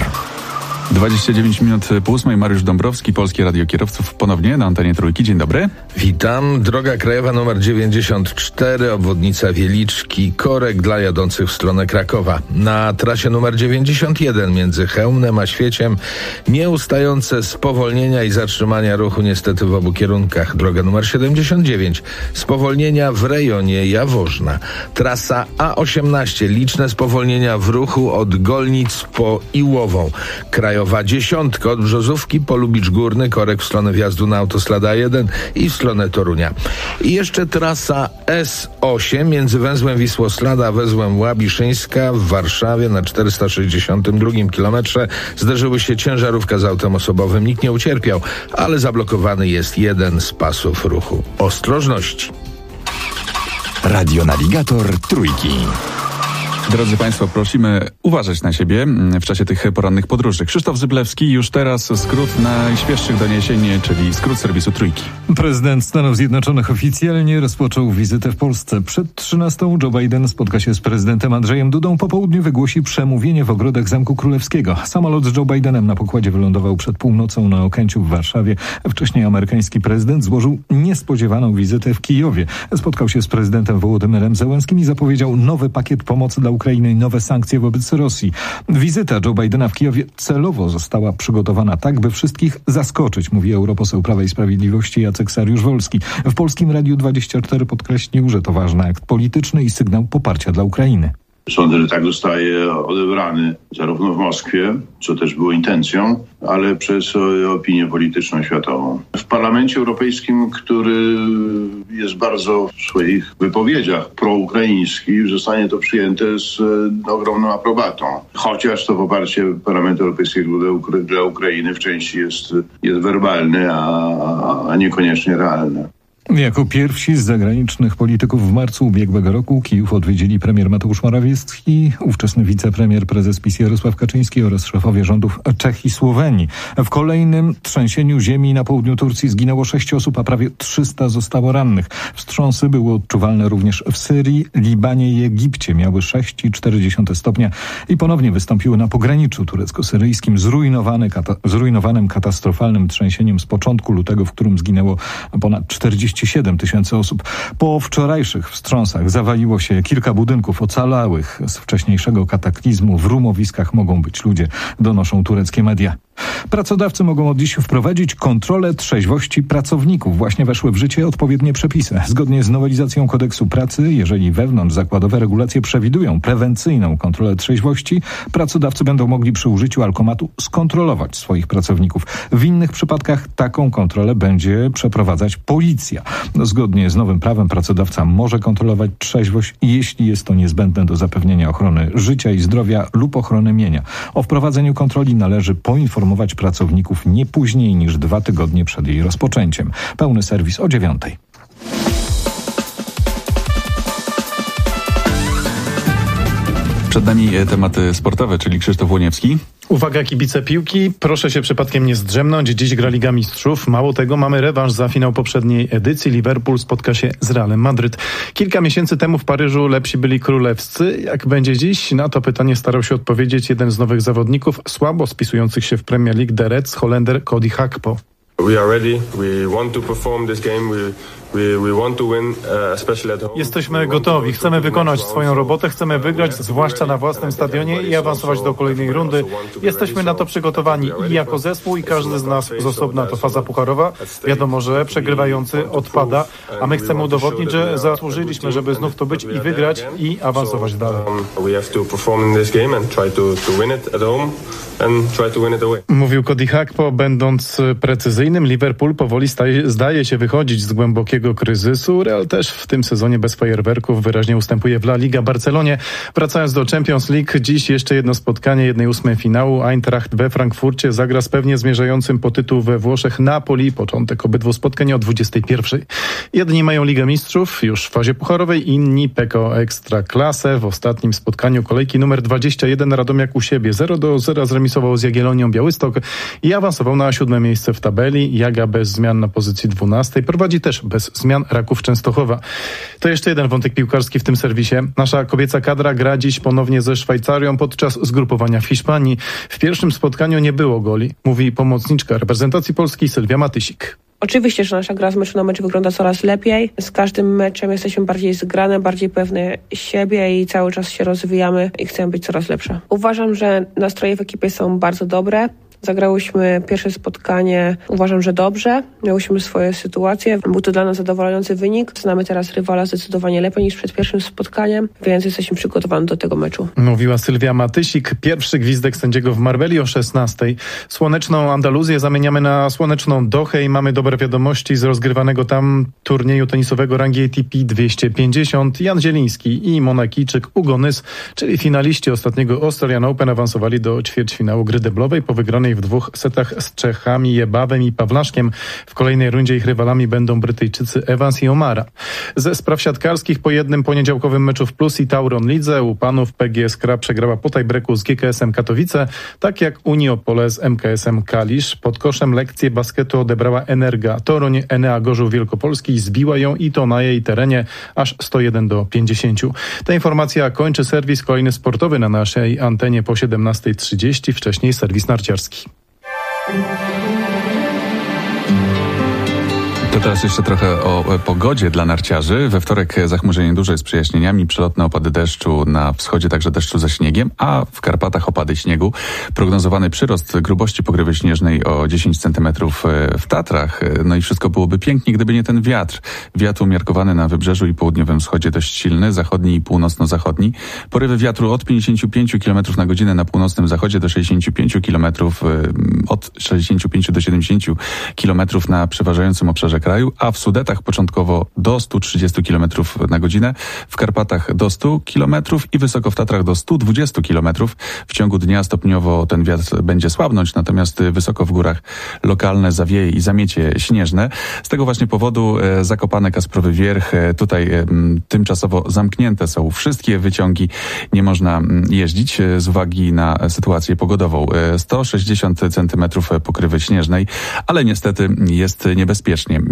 29 minut po 8. Mariusz Dąbrowski, Polskie Radio Kierowców ponownie na antenie Trójki. Dzień dobry. Witam. Droga krajowa numer 94, obwodnica Wieliczki, korek dla jadących w stronę Krakowa. Na trasie numer 91 między Chełmnem a Świeciem nieustające spowolnienia i zatrzymania ruchu niestety w obu kierunkach. Droga numer 79, spowolnienia w rejonie Jaworzna. Trasa A18, liczne spowolnienia w ruchu od Golnic po Iłową. Krajowa 10 od Brzozówki po Lubicz Górny, korek w stronę wjazdu na autostrada 1 i w stronę Torunia. I jeszcze trasa S8 między węzłem Wisłoslada a węzłem Łabiszyńska w Warszawie na 462 kilometrze zderzyły się ciężarówka z autem osobowym. Nikt nie ucierpiał, ale zablokowany jest jeden z pasów ruchu. Ostrożności. Radio Navigator Trójki. Drodzy Państwo, prosimy uważać na siebie w czasie tych porannych podróży. Krzysztof Zyblewski, już teraz skrót najświeższych doniesień, czyli skrót serwisu Trójki. Prezydent Stanów Zjednoczonych oficjalnie rozpoczął wizytę w Polsce. Przed 13 Joe Biden spotka się z prezydentem Andrzejem Dudą. Po południu wygłosi przemówienie w ogrodach Zamku Królewskiego. Samolot z Joe Bidenem na pokładzie wylądował przed północą na Okęciu w Warszawie. Wcześniej amerykański prezydent złożył niespodziewaną wizytę w Kijowie. Spotkał się z prezydentem Wołodymyrem Zełenskim i zapowiedział nowy pakiet pomocy dla Ukrainy i nowe sankcje wobec Rosji. Wizyta Joe Bidena w Kijowie celowo została przygotowana tak, by wszystkich zaskoczyć, mówi europoseł Prawa i Sprawiedliwości Jacek Sariusz-Wolski. W Polskim Radiu 24 podkreślił, że to ważny akt polityczny i sygnał poparcia dla Ukrainy. Sądzę, że tak zostaje odebrany zarówno w Moskwie, co też było intencją, ale przez opinię polityczną światową. W Parlamencie Europejskim, który jest bardzo w swoich wypowiedziach proukraiński, zostanie to przyjęte z ogromną aprobatą. Chociaż to poparcie Parlamentu Europejskiego dla Ukrainy w części jest werbalne, a niekoniecznie realne. Jako pierwsi z zagranicznych polityków w marcu ubiegłego roku Kijów odwiedzili premier Mateusz Morawiecki, ówczesny wicepremier, prezes PiS Jarosław Kaczyński oraz szefowie rządów Czech i Słowenii. W kolejnym trzęsieniu ziemi na południu Turcji zginęło 6 osób, a prawie 300 zostało rannych. Wstrząsy były odczuwalne również w Syrii, Libanie i Egipcie. Miały 6,4 stopnia i ponownie wystąpiły na pograniczu turecko-syryjskim, zrujnowanym katastrofalnym trzęsieniem z początku lutego, w którym zginęło ponad 47 tysięcy osób. Po wczorajszych wstrząsach zawaliło się kilka budynków ocalałych z wcześniejszego kataklizmu. W rumowiskach mogą być ludzie, donoszą tureckie media. Pracodawcy mogą od dziś wprowadzić kontrolę trzeźwości pracowników. Właśnie weszły w życie odpowiednie przepisy. Zgodnie z nowelizacją kodeksu pracy, jeżeli wewnątrzzakładowe regulacje przewidują prewencyjną kontrolę trzeźwości, pracodawcy będą mogli przy użyciu alkomatu skontrolować swoich pracowników. W innych przypadkach taką kontrolę będzie przeprowadzać policja. Zgodnie z nowym prawem pracodawca może kontrolować trzeźwość, jeśli jest to niezbędne do zapewnienia ochrony życia i zdrowia lub ochrony mienia. O wprowadzeniu kontroli należy poinformować pracowników nie później niż 2 tygodnie przed jej rozpoczęciem. Pełny serwis o 9:00. Przed nami tematy sportowe, czyli Krzysztof Łoniewski. Uwaga kibice piłki, proszę się przypadkiem nie zdrzemnąć. Dziś gra Liga Mistrzów. Mało tego, mamy rewanż za finał poprzedniej edycji. Liverpool spotka się z Realem Madryt. Kilka miesięcy temu w Paryżu lepsi byli królewscy. Jak będzie dziś? Na to pytanie starał się odpowiedzieć jeden z nowych zawodników, słabo spisujących się w Premier League, The Reds, Holender Cody Gakpo. We are ready. We want to perform this game. We want to win, especially at home. Jesteśmy gotowi, chcemy wykonać swoją robotę, chcemy wygrać, zwłaszcza na własnym stadionie i awansować do kolejnej rundy. Jesteśmy na to przygotowani i jako zespół, i każdy z nas z osobna. To faza pucharowa. Wiadomo, że przegrywający odpada, a my chcemy udowodnić, że zasłużyliśmy, żeby znów to być i wygrać i awansować dalej. Mówił Cody Gakpo, będąc precyzyjnym. Liverpool powoli zdaje się wychodzić z głębokiego kryzysu. Real też w tym sezonie bez fajerwerków wyraźnie ustępuje w La Liga Barcelonie. Wracając do Champions League, dziś jeszcze jedno spotkanie 1/8 finału. Eintracht we Frankfurcie zagra z pewnie zmierzającym po tytuł we Włoszech Napoli. Początek obydwu spotkań o 21:00. Jedni mają Ligę Mistrzów już w fazie pucharowej, inni PKO Ekstraklasę. W ostatnim spotkaniu kolejki numer 21 Radomiak u siebie 0-0 zremisował z Jagiellonią Białystok i awansował na 7. miejsce w tabeli. Jaga bez zmian na pozycji 12. Prowadzi też bez zmian Raków Częstochowa. To jeszcze jeden wątek piłkarski w tym serwisie. Nasza kobieca kadra gra dziś ponownie ze Szwajcarią podczas zgrupowania w Hiszpanii. W pierwszym spotkaniu nie było goli, mówi pomocniczka reprezentacji Polski Sylwia Matysik. Oczywiście, że nasza gra z meczu na mecz wygląda coraz lepiej. Z każdym meczem jesteśmy bardziej zgrane, bardziej pewne siebie i cały czas się rozwijamy i chcemy być coraz lepsze. Uważam, że nastroje w ekipie są bardzo dobre. Zagrałyśmy pierwsze spotkanie, uważam, że dobrze. Miałyśmy swoje sytuacje. Był to dla nas zadowalający wynik. Znamy teraz rywala zdecydowanie lepiej niż przed pierwszym spotkaniem, więc jesteśmy przygotowani do tego meczu. Mówiła Sylwia Matysik. Pierwszy gwizdek sędziego w Marbeli o 16:00. Słoneczną Andaluzję zamieniamy na słoneczną Dohę i mamy dobre wiadomości z rozgrywanego tam turnieju tenisowego rangi ATP 250. Jan Zieliński i Monakijczyk Ugo Nys, czyli finaliści ostatniego Australian Open, awansowali do ćwierćfinału gry deblowej po wygranej w 2 setach z Czechami Jebawem i Pawlaszkiem. W kolejnej rundzie ich rywalami będą Brytyjczycy Evans i Omara. Ze spraw siatkarskich po jednym poniedziałkowym meczu w Plus i Tauron Lidze u panów PGS Kra przegrała po tiebreaku z GKS-em Katowice, tak jak Uniopole z MKS-em Kalisz. Pod koszem lekcję basketu odebrała Energa Toruń. Enea Gorzów Wielkopolski zbiła ją i to na jej terenie aż 101-50. Ta informacja kończy serwis. Kolejny sportowy na naszej antenie po 17:30. Wcześniej serwis narciarski. To teraz jeszcze trochę o pogodzie dla narciarzy. We wtorek zachmurzenie duże z przejaśnieniami, przelotne opady deszczu na wschodzie, także deszczu ze śniegiem, a w Karpatach opady śniegu. Prognozowany przyrost grubości pokrywy śnieżnej o 10 cm w Tatrach. No i wszystko byłoby pięknie, gdyby nie ten wiatr. Wiatr umiarkowany na wybrzeżu i południowym wschodzie dość silny, zachodni i północno-zachodni. Porywy wiatru od 55 km na godzinę na północnym zachodzie do 65 km, od 65 do 70 km na przeważającym obszarze kraju, a w Sudetach początkowo do 130 km na godzinę, w Karpatach do 100 km i wysoko w Tatrach do 120 km. W ciągu dnia stopniowo ten wiatr będzie słabnąć, natomiast wysoko w górach lokalne zawieje i zamiecie śnieżne. Z tego właśnie powodu Zakopane, Kasprowy Wierch, tutaj tymczasowo zamknięte są wszystkie wyciągi, nie można jeździć z uwagi na sytuację pogodową. 160 cm pokrywy śnieżnej, ale niestety jest niebezpiecznie.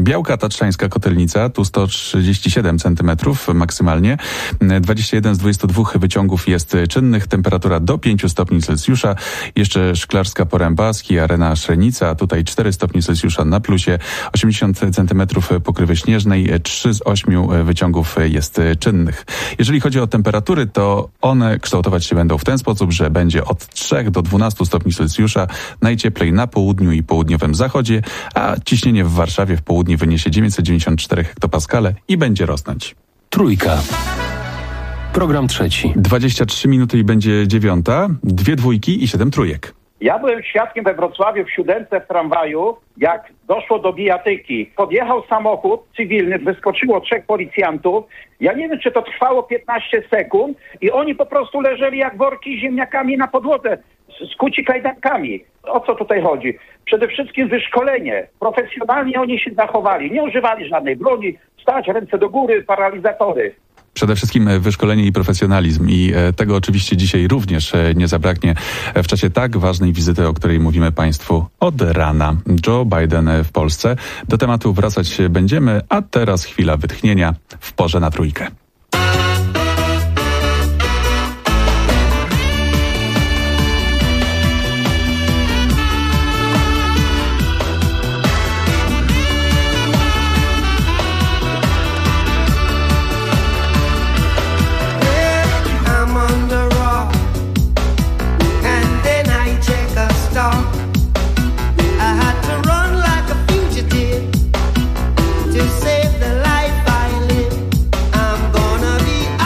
Białka Tatrzańska Kotelnica, tu 137 cm maksymalnie. 21 z 22 wyciągów jest czynnych, temperatura do 5 stopni Celsjusza. Jeszcze Szklarska Poręba, Arena Szrenica, tutaj 4 stopnie Celsjusza na plusie. 80 cm pokrywy śnieżnej, 3 z 8 wyciągów jest czynnych. Jeżeli chodzi o temperatury, to one kształtować się będą w ten sposób, że będzie od 3 do 12 stopni Celsjusza, najcieplej na południu i południowym zachodzie, a ciśnienie w Warszawie w południe wyniesie 994 hektopaskale i będzie rosnąć. Trójka. Program trzeci. 23 minuty i będzie 9, 2 dwójki i 7 trójek. Ja byłem świadkiem we Wrocławiu w 7 w tramwaju, jak doszło do bijatyki. Podjechał samochód cywilny, wyskoczyło 3 policjantów. Ja nie wiem, czy to trwało 15 sekund i oni po prostu leżeli jak worki z ziemniakami na podłodze, skuci kajdankami. O co tutaj chodzi? Przede wszystkim wyszkolenie. Profesjonalnie oni się zachowali. Nie używali żadnej broni. Stać, ręce do góry, paralizatory. Przede wszystkim wyszkolenie i profesjonalizm i tego oczywiście dzisiaj również nie zabraknie w czasie tak ważnej wizyty, o której mówimy Państwu od rana. Joe Biden w Polsce. Do tematu wracać będziemy, a teraz chwila wytchnienia w porze na trójkę. Save the life I live. I'm gonna be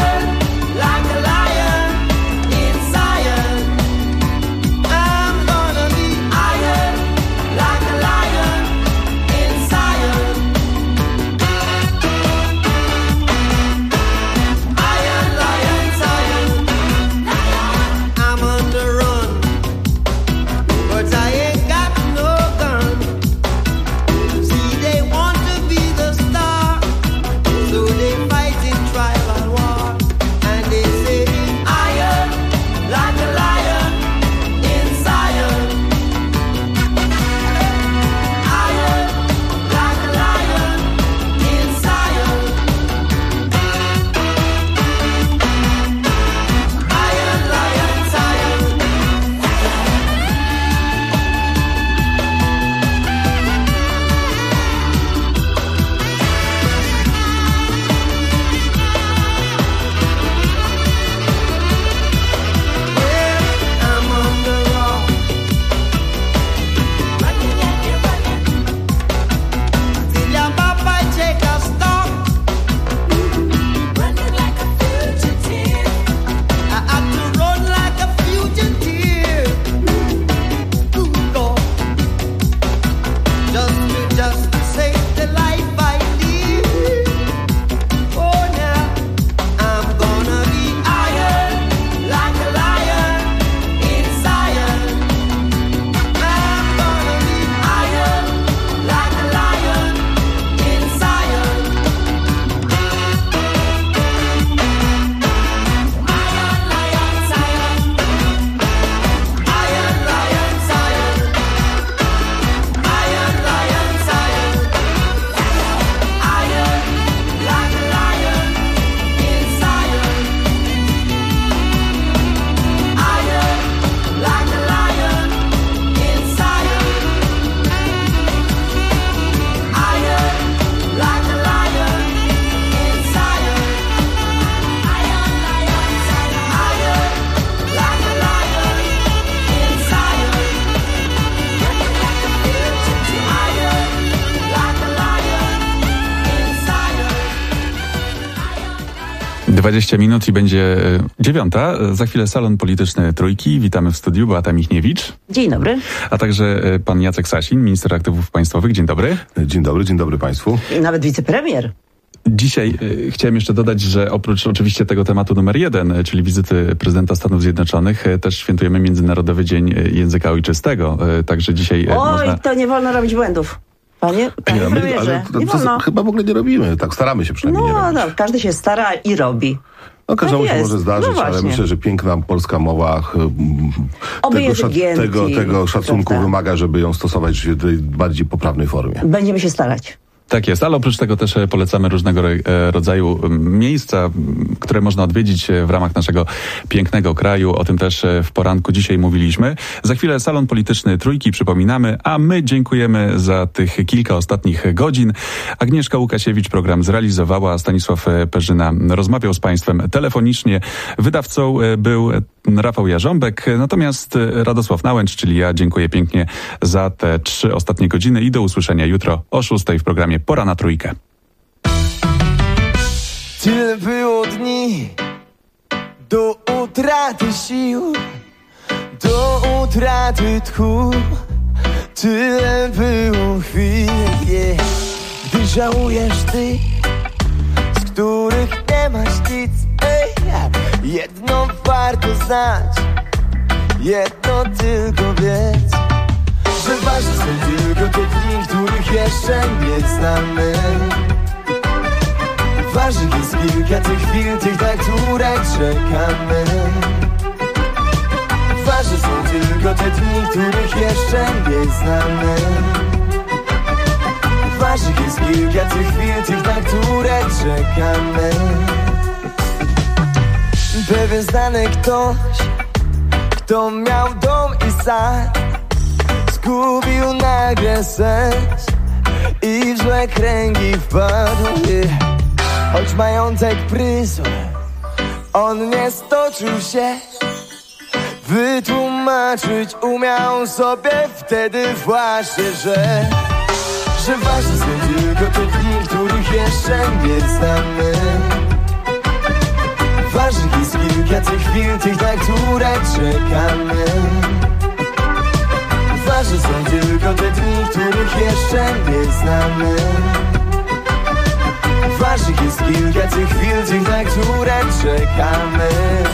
- 20 minut i będzie 9. Za chwilę salon polityczny Trójki. Witamy w studiu. Beata Michniewicz. Dzień dobry. A także pan Jacek Sasin, minister aktywów państwowych. Dzień dobry. Dzień dobry państwu. Nawet wicepremier. Dzisiaj chciałem jeszcze dodać, że oprócz oczywiście tego tematu numer 1, czyli wizyty prezydenta Stanów Zjednoczonych, też świętujemy Międzynarodowy Dzień Języka Ojczystego. Także dzisiaj Oj, to nie wolno robić błędów. Panie premierze, nie wolno. Chyba w ogóle nie robimy. Tak staramy się przynajmniej nie robić. No, każdy się stara i robi. No każdemu się może zdarzyć, ale myślę, że piękna polska mowa tego szacunku wymaga, żeby ją stosować w tej bardziej poprawnej formie. Będziemy się starać. Tak jest, ale oprócz tego też polecamy różnego rodzaju miejsca, które można odwiedzić w ramach naszego pięknego kraju. O tym też w poranku dzisiaj mówiliśmy. Za chwilę salon polityczny Trójki przypominamy, a my dziękujemy za tych kilka ostatnich godzin. Agnieszka Łukasiewicz program zrealizowała, Stanisław Perzyna rozmawiał z Państwem telefonicznie. Wydawcą był Rafał Jarząbek, natomiast Radosław Nałęcz, czyli ja, dziękuję pięknie za te 3 ostatnie godziny i do usłyszenia jutro o 6:00 w programie Pora na Trójkę. Tyle było dni do utraty sił, do utraty tchu. Tyle było chwil, gdy żałujesz tych, z których nie masz nic. Jedno warto znać, jedno tylko wiedz, że ważne są tylko te dni, których jeszcze nie znamy. Ważnych jest kilka tych chwil, tych, na które czekamy. Ważne są tylko te dni, których jeszcze nie znamy. Ważnych jest kilka tych chwil, tych, na które czekamy. Pewien znany ktoś, kto miał dom i sad, zgubił nagle sens i w złe kręgi wpadł. Choć majątek pryzm, on nie stoczył się, wytłumaczyć umiał sobie wtedy właśnie, że ważne są tylko te dni, których jeszcze nie znamy. Ważnych jest kilka tych chwil, tych, na które czekamy. Ważne są tylko te dni, których jeszcze nie znamy. Ważnych jest kilka tych chwil, tych, na które czekamy.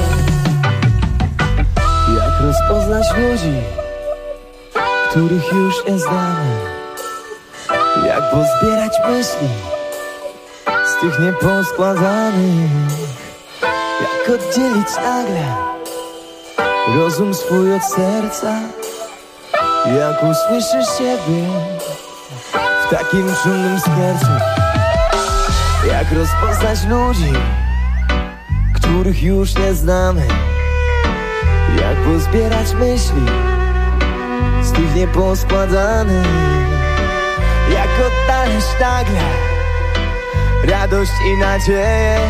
Jak rozpoznać ludzi, których już nie znamy? Jak pozbierać myśli z tych nieposkładanych? Jak oddzielić nagle rozum swój od serca? Jak usłyszysz siebie w takim szumnym skiercu? Jak rozpoznać ludzi, których już nie znamy? Jak pozbierać myśli z tych nieposkładanych? Jak odnaleźć nagle radość i nadzieję?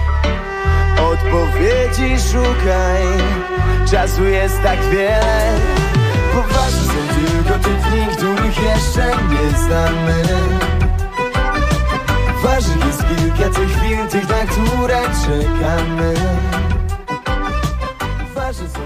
Odpowiedzi szukaj, czasu jest tak wiele. Poważne są tylko te dni, których jeszcze nie znamy. Ważnych jest kilka tych chwil, tych, na które czekamy. Ważne są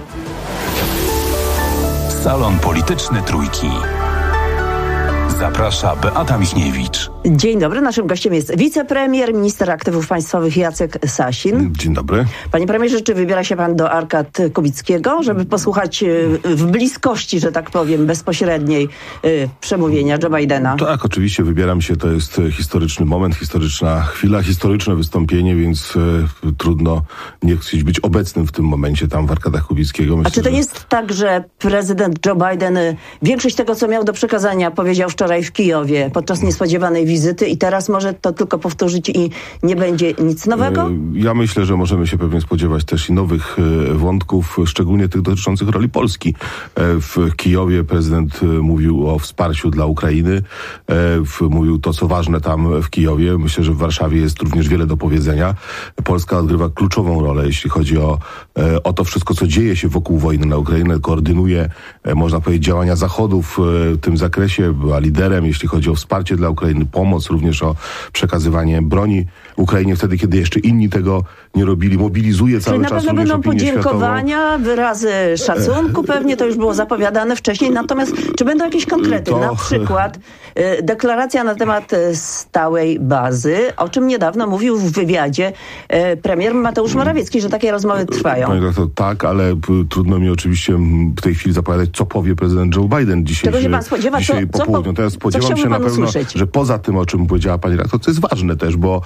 Salon Polityczny Trójki. Zaprasza Beata Michniewicz. Dzień dobry, naszym gościem jest wicepremier, minister aktywów państwowych Jacek Sasin. Dzień dobry. Panie premierze, czy wybiera się pan do Arkad Kubickiego, żeby posłuchać w bliskości, że tak powiem, bezpośredniej przemówienia Joe Bidena? Tak, oczywiście wybieram się, to jest historyczny moment, historyczna chwila, historyczne wystąpienie, więc trudno nie chcieć być obecnym w tym momencie tam w Arkadach Kubickiego. Myślę, a czy to jest tak, że prezydent Joe Biden większość tego, co miał do przekazania, powiedział wczoraj w Kijowie podczas niespodziewanej wizyty i teraz może to tylko powtórzyć i nie będzie nic nowego? Ja myślę, że możemy się pewnie spodziewać też i nowych wątków, szczególnie tych dotyczących roli Polski. W Kijowie prezydent mówił o wsparciu dla Ukrainy, mówił to, co ważne tam w Kijowie. Myślę, że w Warszawie jest również wiele do powiedzenia. Polska odgrywa kluczową rolę, jeśli chodzi o to wszystko, co dzieje się wokół wojny na Ukrainę. Koordynuje, można powiedzieć, działania Zachodu w tym zakresie. Była liderem, jeśli chodzi o wsparcie dla Ukrainy, pomoc, również o przekazywanie broni Ukrainie wtedy, kiedy jeszcze inni tego nie robili. Mobilizuje cały czas również opinię światową. Czyli na pewno będą podziękowania, wyrazy szacunku, pewnie to już było zapowiadane wcześniej. Natomiast czy będą jakieś konkrety? Na przykład deklaracja na temat stałej bazy, o czym niedawno mówił w wywiadzie premier Mateusz Morawiecki, że takie rozmowy trwają. Panie doktor, tak, ale trudno mi oczywiście w tej chwili zapowiadać, co powie prezydent Joe Biden dzisiaj. Czego się pan spodziewa? Dzisiaj po południu. Teraz spodziewam się na pewno, że poza tym tym, o czym powiedziała pani redaktor, to jest ważne też, bo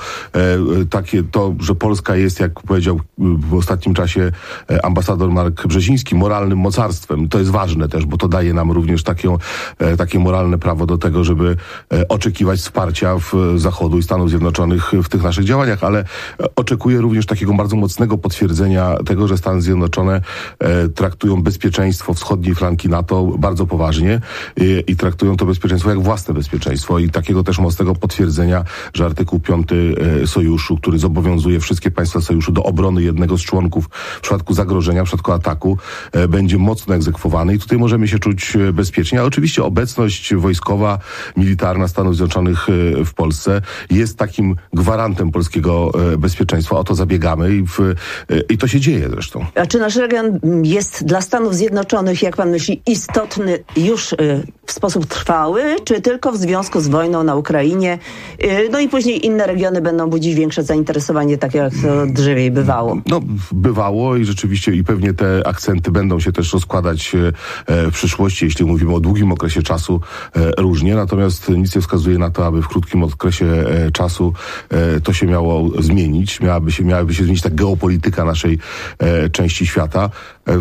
że Polska jest, jak powiedział w ostatnim czasie ambasador Marek Brzeziński, moralnym mocarstwem. To jest ważne też, bo to daje nam również takie moralne prawo do tego, żeby oczekiwać wsparcia Zachodu i Stanów Zjednoczonych w tych naszych działaniach, ale oczekuję również takiego bardzo mocnego potwierdzenia tego, że Stany Zjednoczone traktują bezpieczeństwo wschodniej flanki NATO bardzo poważnie i traktują to bezpieczeństwo jak własne bezpieczeństwo i takiego też mocnego potwierdzenia, że artykuł 5 sojuszu, który zobowiązuje wszystkie państwa sojuszu do obrony jednego z członków w przypadku zagrożenia, w przypadku ataku, będzie mocno egzekwowany i tutaj możemy się czuć bezpiecznie. A oczywiście obecność wojskowa, militarna Stanów Zjednoczonych w Polsce jest takim gwarantem polskiego bezpieczeństwa. O to zabiegamy i to się dzieje zresztą. A czy nasz region jest dla Stanów Zjednoczonych, jak pan myśli, istotny już w sposób trwały, czy tylko w związku z wojną na Ukrainie? No i później inne regiony będą budzić większe zainteresowanie, tak jak to drzewiej bywało. No, bywało i rzeczywiście i pewnie te akcenty będą się też rozkładać w przyszłości, jeśli mówimy o długim okresie czasu różnie, natomiast nic nie wskazuje na to, aby w krótkim okresie czasu to się miało zmienić. Miałaby się zmienić ta geopolityka naszej części świata.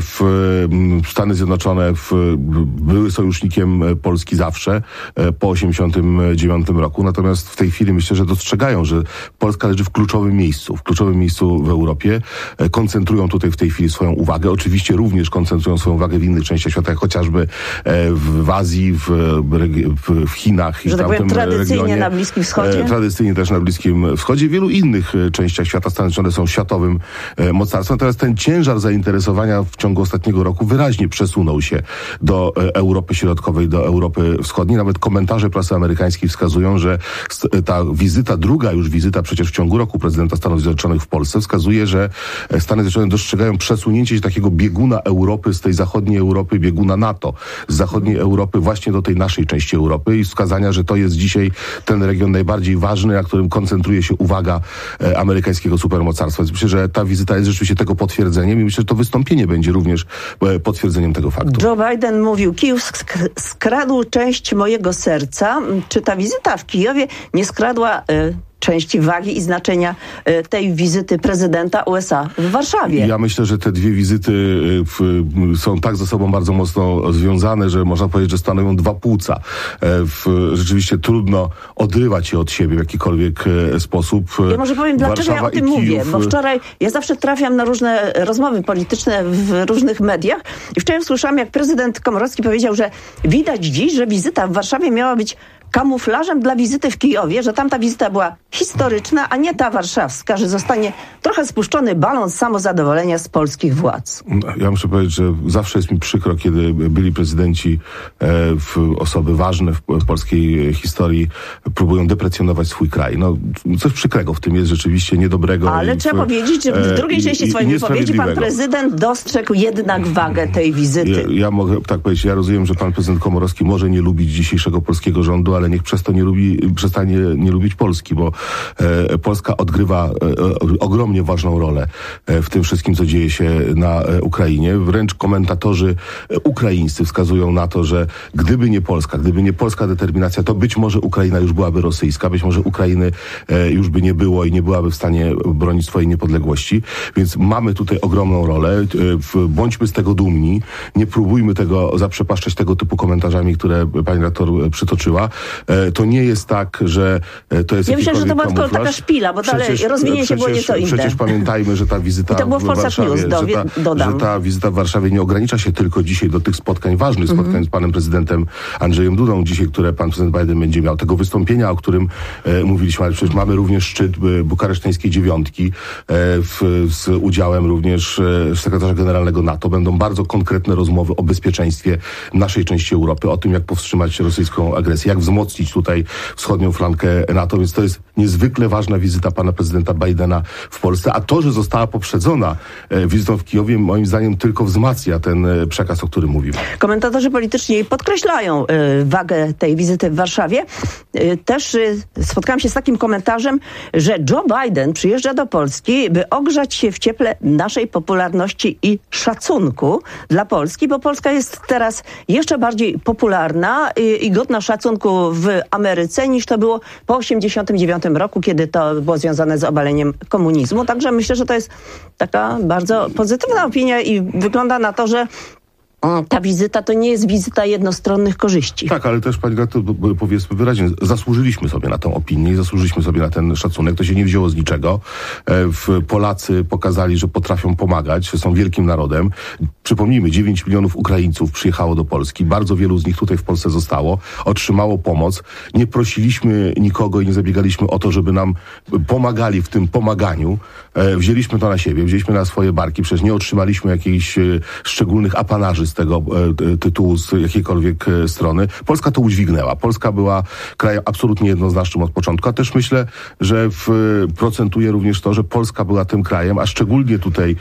Stany Zjednoczone były sojusznikiem Polski zawsze po 1989 roku, natomiast w tej chwili myślę, że dostrzegają, że Polska leży w kluczowym miejscu w Europie. Koncentrują tutaj w tej chwili swoją uwagę. Oczywiście również koncentrują swoją uwagę w innych częściach świata, jak chociażby w Azji, w Chinach i że tak powiem, tradycyjnie regionie. Na Bliskim Wschodzie? Tradycyjnie też na Bliskim Wschodzie. W wielu innych częściach świata Stany Zjednoczone są światowym mocarstwem. Natomiast ten ciężar zainteresowania w ciągu ostatniego roku wyraźnie przesunął się do Europy Środkowej, do Europy Wschodniej. Nawet komentarze prasy amerykańskiej wskazują, że ta druga już wizyta przecież w ciągu roku prezydenta Stanów Zjednoczonych w Polsce wskazuje, że Stany Zjednoczone dostrzegają przesunięcie się takiego bieguna Europy z tej zachodniej Europy, bieguna NATO, z zachodniej Europy właśnie do tej naszej części Europy i wskazania, że to jest dzisiaj ten region najbardziej ważny, na którym koncentruje się uwaga amerykańskiego supermocarstwa. Więc myślę, że ta wizyta jest rzeczywiście tego potwierdzeniem i myślę, że to wystąpienie będzie również potwierdzeniem tego faktu. Joe Biden mówił, Kijów skradł część mojego serca. Czy ta wizyta w Kijowie nie skradła części wagi i znaczenia tej wizyty prezydenta USA w Warszawie? Ja myślę, że te dwie wizyty są tak ze sobą bardzo mocno związane, że można powiedzieć, że stanowią dwa płuca. Rzeczywiście trudno odrywać się od siebie w jakikolwiek sposób. Ja może powiem, dlaczego ja o tym mówię, bo wczoraj ja zawsze trafiam na różne rozmowy polityczne w różnych mediach i wczoraj słyszałam, jak prezydent Komorowski powiedział, że widać dziś, że wizyta w Warszawie miała być kamuflażem dla wizyty w Kijowie, że tamta wizyta była historyczna, a nie ta warszawska, że zostanie trochę spuszczony balon samozadowolenia z polskich władz. Ja muszę powiedzieć, że zawsze jest mi przykro, kiedy byli prezydenci, osoby ważne w polskiej historii próbują deprecjonować swój kraj. No, coś przykrego w tym jest, rzeczywiście niedobrego. Ale trzeba powiedzieć, że w drugiej części swojej wypowiedzi pan prezydent dostrzegł jednak wagę tej wizyty. Ja mogę tak powiedzieć, ja rozumiem, że pan prezydent Komorowski może nie lubić dzisiejszego polskiego rządu, ale niech przez to przestanie nie lubić Polski, bo Polska odgrywa ogromnie ważną rolę w tym wszystkim, co dzieje się na Ukrainie. Wręcz komentatorzy ukraińscy wskazują na to, że gdyby nie polska determinacja, to być może Ukraina już byłaby rosyjska, być może Ukrainy już by nie było i nie byłaby w stanie bronić swojej niepodległości. Więc mamy tutaj ogromną rolę. Bądźmy z tego dumni. Nie próbujmy zaprzepaszczać tego typu komentarzami, które pani redaktor przytoczyła. To nie jest tak, że to jest. Ja myślę, że to była tylko taka szpila, bo dalej rozwinięcie było nieco inne. Przecież pamiętajmy, że ta wizyta w Warszawie, że ta wizyta w Warszawie nie ogranicza się tylko dzisiaj do tych spotkań, ważnych spotkań z panem prezydentem Andrzejem Dudą dzisiaj, które pan prezydent Biden będzie miał. Tego wystąpienia, o którym mówiliśmy, ale przecież mamy również szczyt bukareszteńskiej dziewiątki z udziałem również sekretarza generalnego NATO. Będą bardzo konkretne rozmowy o bezpieczeństwie naszej części Europy, o tym, jak powstrzymać rosyjską agresję, jak wzmocnić tutaj wschodnią flankę NATO, więc to jest niezwykle ważna wizyta pana prezydenta Bidena w Polsce, a to, że została poprzedzona wizytą w Kijowie, moim zdaniem tylko wzmacnia ten przekaz, o którym mówimy. Komentatorzy polityczni podkreślają wagę tej wizyty w Warszawie. Też spotkałam się z takim komentarzem, że Joe Biden przyjeżdża do Polski, by ogrzać się w cieple naszej popularności i szacunku dla Polski, bo Polska jest teraz jeszcze bardziej popularna i godna szacunku w Ameryce niż to było po 1989 roku, kiedy to było związane z obaleniem komunizmu. Także myślę, że to jest taka bardzo pozytywna opinia i wygląda na to, że ta wizyta to nie jest wizyta jednostronnych korzyści. Tak, ale też pani redaktor, powiedzmy wyraźnie, zasłużyliśmy sobie na tę opinię i zasłużyliśmy sobie na ten szacunek. To się nie wzięło z niczego. Polacy pokazali, że potrafią pomagać, że są wielkim narodem. Przypomnijmy, 9 milionów Ukraińców przyjechało do Polski. Bardzo wielu z nich tutaj w Polsce zostało. Otrzymało pomoc. Nie prosiliśmy nikogo i nie zabiegaliśmy o to, żeby nam pomagali w tym pomaganiu. Wzięliśmy to na siebie, wzięliśmy na swoje barki. Przecież nie otrzymaliśmy jakichś szczególnych apanarzy z tego tytułu, z jakiejkolwiek strony. Polska to udźwignęła. Polska była krajem absolutnie jednoznacznym od początku, a też myślę, że procentuje również to, że Polska była tym krajem, a szczególnie tutaj,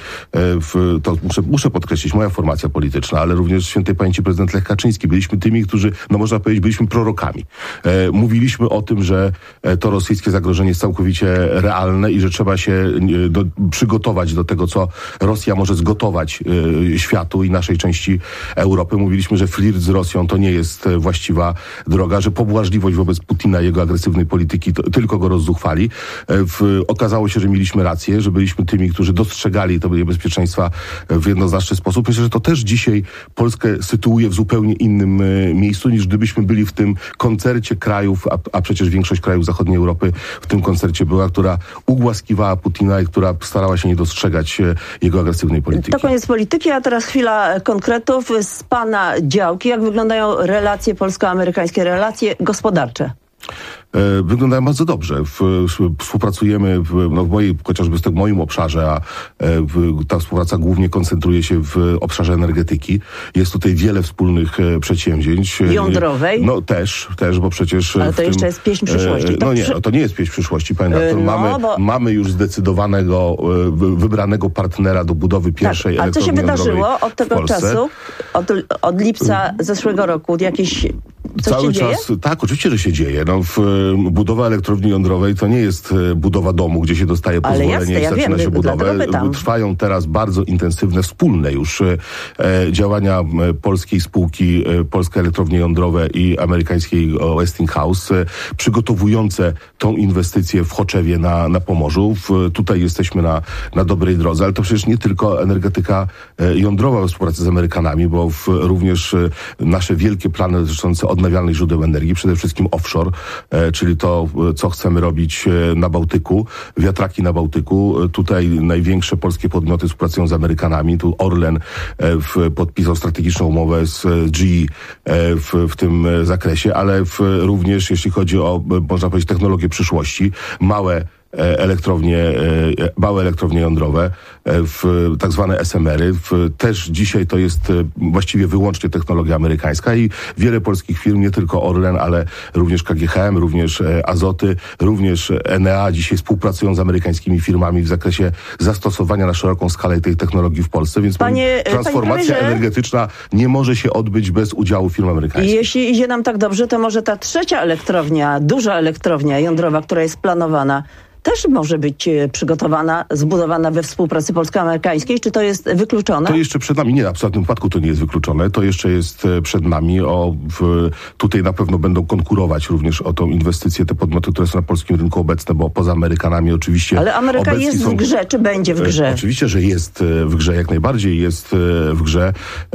to muszę podkreślić, moja formacja polityczna, ale również świętej pamięci prezydent Lech Kaczyński. Byliśmy tymi, którzy, można powiedzieć, byliśmy prorokami. Mówiliśmy o tym, że to rosyjskie zagrożenie jest całkowicie realne i że trzeba się przygotować do tego, co Rosja może zgotować światu i naszej części Europy. Mówiliśmy, że flirt z Rosją to nie jest właściwa droga, że pobłażliwość wobec Putina i jego agresywnej polityki tylko go rozzuchwali. Okazało się, że mieliśmy rację, że byliśmy tymi, którzy dostrzegali to niebezpieczeństwa w jednoznaczny sposób. Myślę, że to też dzisiaj Polskę sytuuje w zupełnie innym miejscu, niż gdybyśmy byli w tym koncercie krajów, a przecież większość krajów zachodniej Europy w tym koncercie była, która ugłaskiwała Putina i która starała się nie dostrzegać jego agresywnej polityki. To koniec polityki, a teraz chwila konkretów z pana działki. Jak wyglądają relacje polsko-amerykańskie, relacje gospodarcze? Wyglądają bardzo dobrze. Współpracujemy chociażby w tym moim obszarze, a ta współpraca głównie koncentruje się w obszarze energetyki. Jest tutaj wiele wspólnych przedsięwzięć. Jądrowej? No też, bo przecież... Ale to jeszcze jest pieśń przyszłości. To nie jest pieśń przyszłości, panie redaktor. Mamy już zdecydowanego, wybranego partnera do budowy pierwszej elektrowni jądrowej. A co się wydarzyło od tego czasu, od lipca zeszłego roku? Coś się dzieje? Tak, oczywiście, że się dzieje. Budowa elektrowni jądrowej to nie jest budowa domu, gdzie się dostaje pozwolenie i zaczyna się budowę. Trwają teraz bardzo intensywne, wspólne już działania polskiej spółki Polskie Elektrownie Jądrowe i amerykańskiej Westinghouse, przygotowujące tą inwestycję w Choczewie na Pomorzu. Tutaj jesteśmy na dobrej drodze, ale to przecież nie tylko energetyka jądrowa we współpracy z Amerykanami, bo również nasze wielkie plany dotyczące odnawialnych źródeł energii, przede wszystkim offshore, czyli to, co chcemy robić na Bałtyku, wiatraki na Bałtyku. Tutaj największe polskie podmioty współpracują z Amerykanami. Tu Orlen podpisał strategiczną umowę z GE w tym zakresie, ale również jeśli chodzi o, można powiedzieć, technologię przyszłości, małe elektrownie jądrowe, tak zwane SMR-y. Też dzisiaj to jest właściwie wyłącznie technologia amerykańska i wiele polskich firm, nie tylko Orlen, ale również KGHM, również Azoty, również Enea dzisiaj współpracują z amerykańskimi firmami w zakresie zastosowania na szeroką skalę tej technologii w Polsce, więc transformacja energetyczna nie może się odbyć bez udziału firm amerykańskich. Jeśli idzie nam tak dobrze, to może ta trzecia elektrownia, duża elektrownia jądrowa, która jest planowana, też może być przygotowana, zbudowana we współpracy polsko-amerykańskiej. Czy to jest wykluczone? To jeszcze przed nami. Nie, w absolutnym wypadku to nie jest wykluczone. To jeszcze jest przed nami. Tutaj na pewno będą konkurować również o tą inwestycję te podmioty, które są na polskim rynku obecne, bo poza Amerykanami oczywiście... Ale Ameryka jest w grze, czy będzie w grze? Oczywiście, że jest w grze. Jak najbardziej jest w grze.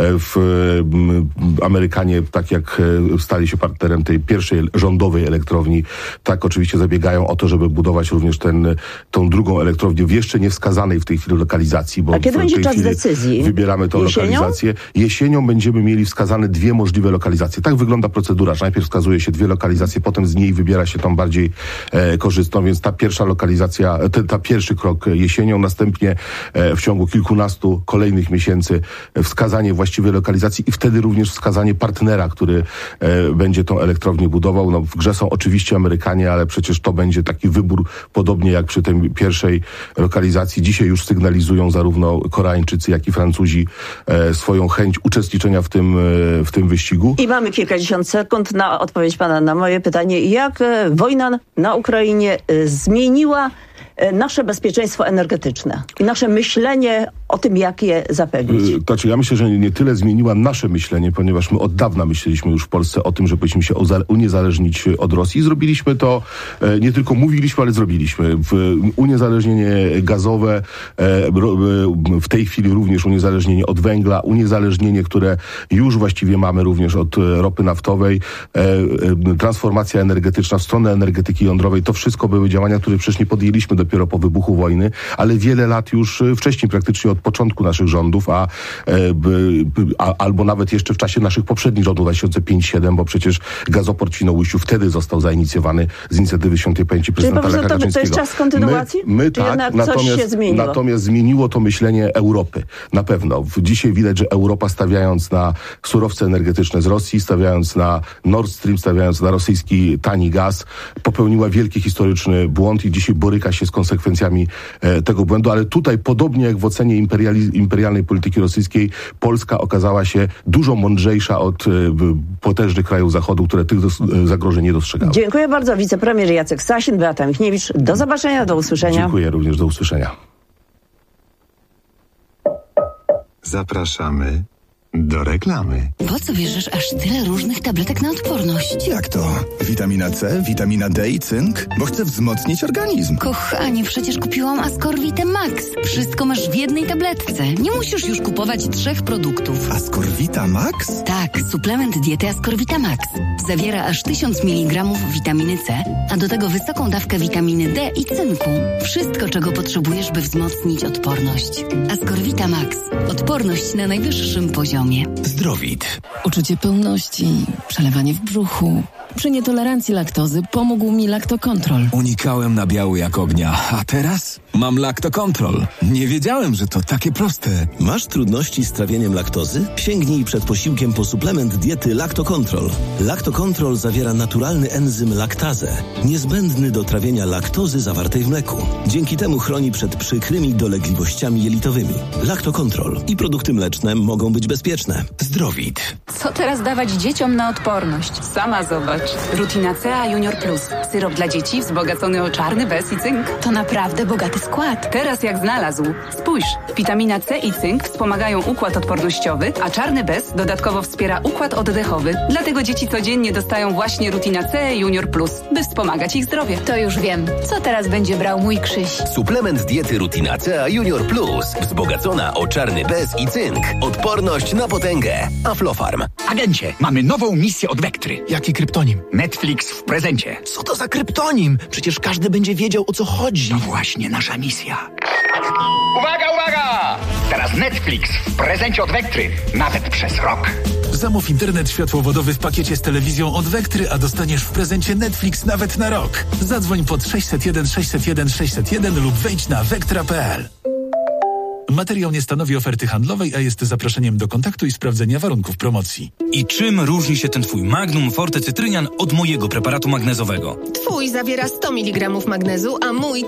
Amerykanie, tak jak stali się partnerem tej pierwszej rządowej elektrowni, tak oczywiście zabiegają o to, żeby budować również tą drugą elektrownię w jeszcze niewskazanej w tej chwili lokalizacji, bo a kiedy będzie czas decyzji? Wybieramy tą lokalizację. Jesienią będziemy mieli wskazane 2 możliwe lokalizacje. Tak wygląda procedura, że najpierw wskazuje się 2 lokalizacje, potem z niej wybiera się tą bardziej korzystną, więc ta pierwsza lokalizacja, ta pierwszy krok jesienią, następnie w ciągu kilkunastu kolejnych miesięcy wskazanie właściwej lokalizacji i wtedy również wskazanie partnera, który będzie tą elektrownię budował. No, w grze są oczywiście Amerykanie, ale przecież to będzie taki wybór, podobnie jak przy tej pierwszej lokalizacji. Dzisiaj już sygnalizują zarówno Koreańczycy, jak i Francuzi swoją chęć uczestniczenia w tym wyścigu. I mamy kilkadziesiąt sekund na odpowiedź pana na moje pytanie. Jak wojna na Ukrainie zmieniła nasze bezpieczeństwo energetyczne i nasze myślenie o tym, jak je zapewnić? Znaczy, ja myślę, że nie tyle zmieniła nasze myślenie, ponieważ my od dawna myśleliśmy już w Polsce o tym, że powinniśmy się uniezależnić od Rosji. I zrobiliśmy to, nie tylko mówiliśmy, ale zrobiliśmy. Uniezależnienie gazowe, w tej chwili również uniezależnienie od węgla, uniezależnienie, które już właściwie mamy również od ropy naftowej, transformacja energetyczna w stronę energetyki jądrowej. To wszystko były działania, które przecież nie podjęliśmy dopiero po wybuchu wojny, ale wiele lat już wcześniej, praktycznie od początku naszych rządów, albo nawet jeszcze w czasie naszych poprzednich rządów 2005-2007, bo przecież gazoport w Świnoujściu wtedy został zainicjowany z inicjatywy świętej pamięci prezydenta Lecha Kaczyńskiego. To jest czas kontynuacji? My tak, natomiast zmieniło to myślenie Europy. Na pewno. Dzisiaj widać, że Europa, stawiając na surowce energetyczne z Rosji, stawiając na Nord Stream, stawiając na rosyjski tani gaz, popełniła wielki historyczny błąd i dzisiaj boryka się z konsekwencjami tego błędu, ale tutaj, podobnie jak w ocenie imperialnej polityki rosyjskiej, Polska okazała się dużo mądrzejsza od potężnych krajów Zachodu, które tych zagrożeń nie dostrzegały. Dziękuję bardzo. Wicepremier Jacek Sasin, Beata Michniewicz. Do zobaczenia, do usłyszenia. Dziękuję również, do usłyszenia. Zapraszamy do reklamy. Po co bierzesz aż tyle różnych tabletek na odporność? Jak to? Witamina C, witamina D i cynk? Bo chcę wzmocnić organizm. Kochanie, przecież kupiłam Ascorvitę Max. Wszystko masz w jednej tabletce. Nie musisz już kupować 3 produktów. Ascorvita Max? Tak, suplement diety Ascorvita Max. Zawiera aż 1000 mg witaminy C, a do tego wysoką dawkę witaminy D i cynku. Wszystko, czego potrzebujesz, by wzmocnić odporność. Ascorvita Max. Odporność na najwyższym poziomie. Zdrowit. Uczucie pełności, przelewanie w brzuchu. Przy nietolerancji laktozy pomógł mi Lactocontrol. Unikałem nabiału jak ognia, a teraz mam Lactocontrol. Nie wiedziałem, że to takie proste. Masz trudności z trawieniem laktozy? Sięgnij przed posiłkiem po suplement diety Lactocontrol. Lactocontrol zawiera naturalny enzym laktazę, niezbędny do trawienia laktozy zawartej w mleku. Dzięki temu chroni przed przykrymi dolegliwościami jelitowymi. Lactocontrol i produkty mleczne mogą być bezpieczne. Zdrowit. Co teraz dawać dzieciom na odporność? Sama zobacz. Rutina C Junior Plus. Syrop dla dzieci wzbogacony o czarny bez i cynk. To naprawdę bogaty skład. Teraz jak znalazł. Spójrz, witamina C i cynk wspomagają układ odpornościowy, a czarny bez dodatkowo wspiera układ oddechowy. Dlatego dzieci codziennie dostają właśnie Rutina C Junior Plus, by wspomagać ich zdrowie. To już wiem. Co teraz będzie brał mój Krzyś? Suplement diety Rutina C Junior Plus. Wzbogacona o czarny bez i cynk. Odporność na potęgę. Aflofarm. Agencie, mamy nową misję od Vectry. Jaki kryptonim? Netflix w prezencie. Co to za kryptonim? Przecież każdy będzie wiedział, o co chodzi. To właśnie nasza misja. Uwaga, uwaga! Teraz Netflix w prezencie od Vectry. Nawet przez rok. Zamów internet światłowodowy w pakiecie z telewizją od Vectry, a dostaniesz w prezencie Netflix nawet na rok. Zadzwoń pod 601 601 601 lub wejdź na vectra.pl. Materiał nie stanowi oferty handlowej, a jest zaproszeniem do kontaktu i sprawdzenia warunków promocji. I czym różni się ten twój Magnum Forte Cytrynian od mojego preparatu magnezowego? Twój zawiera 100 mg magnezu, a mój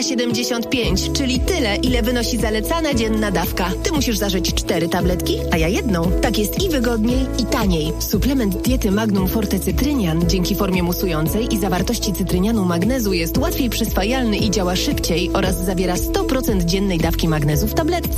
375, czyli tyle, ile wynosi zalecana dzienna dawka. Ty musisz zażyć 4 tabletki, a ja jedną. Tak jest i wygodniej, i taniej. Suplement diety Magnum Forte Cytrynian dzięki formie musującej i zawartości cytrynianu magnezu jest łatwiej przyswajalny i działa szybciej oraz zawiera 100% dziennej dawki magnezu w tabletce.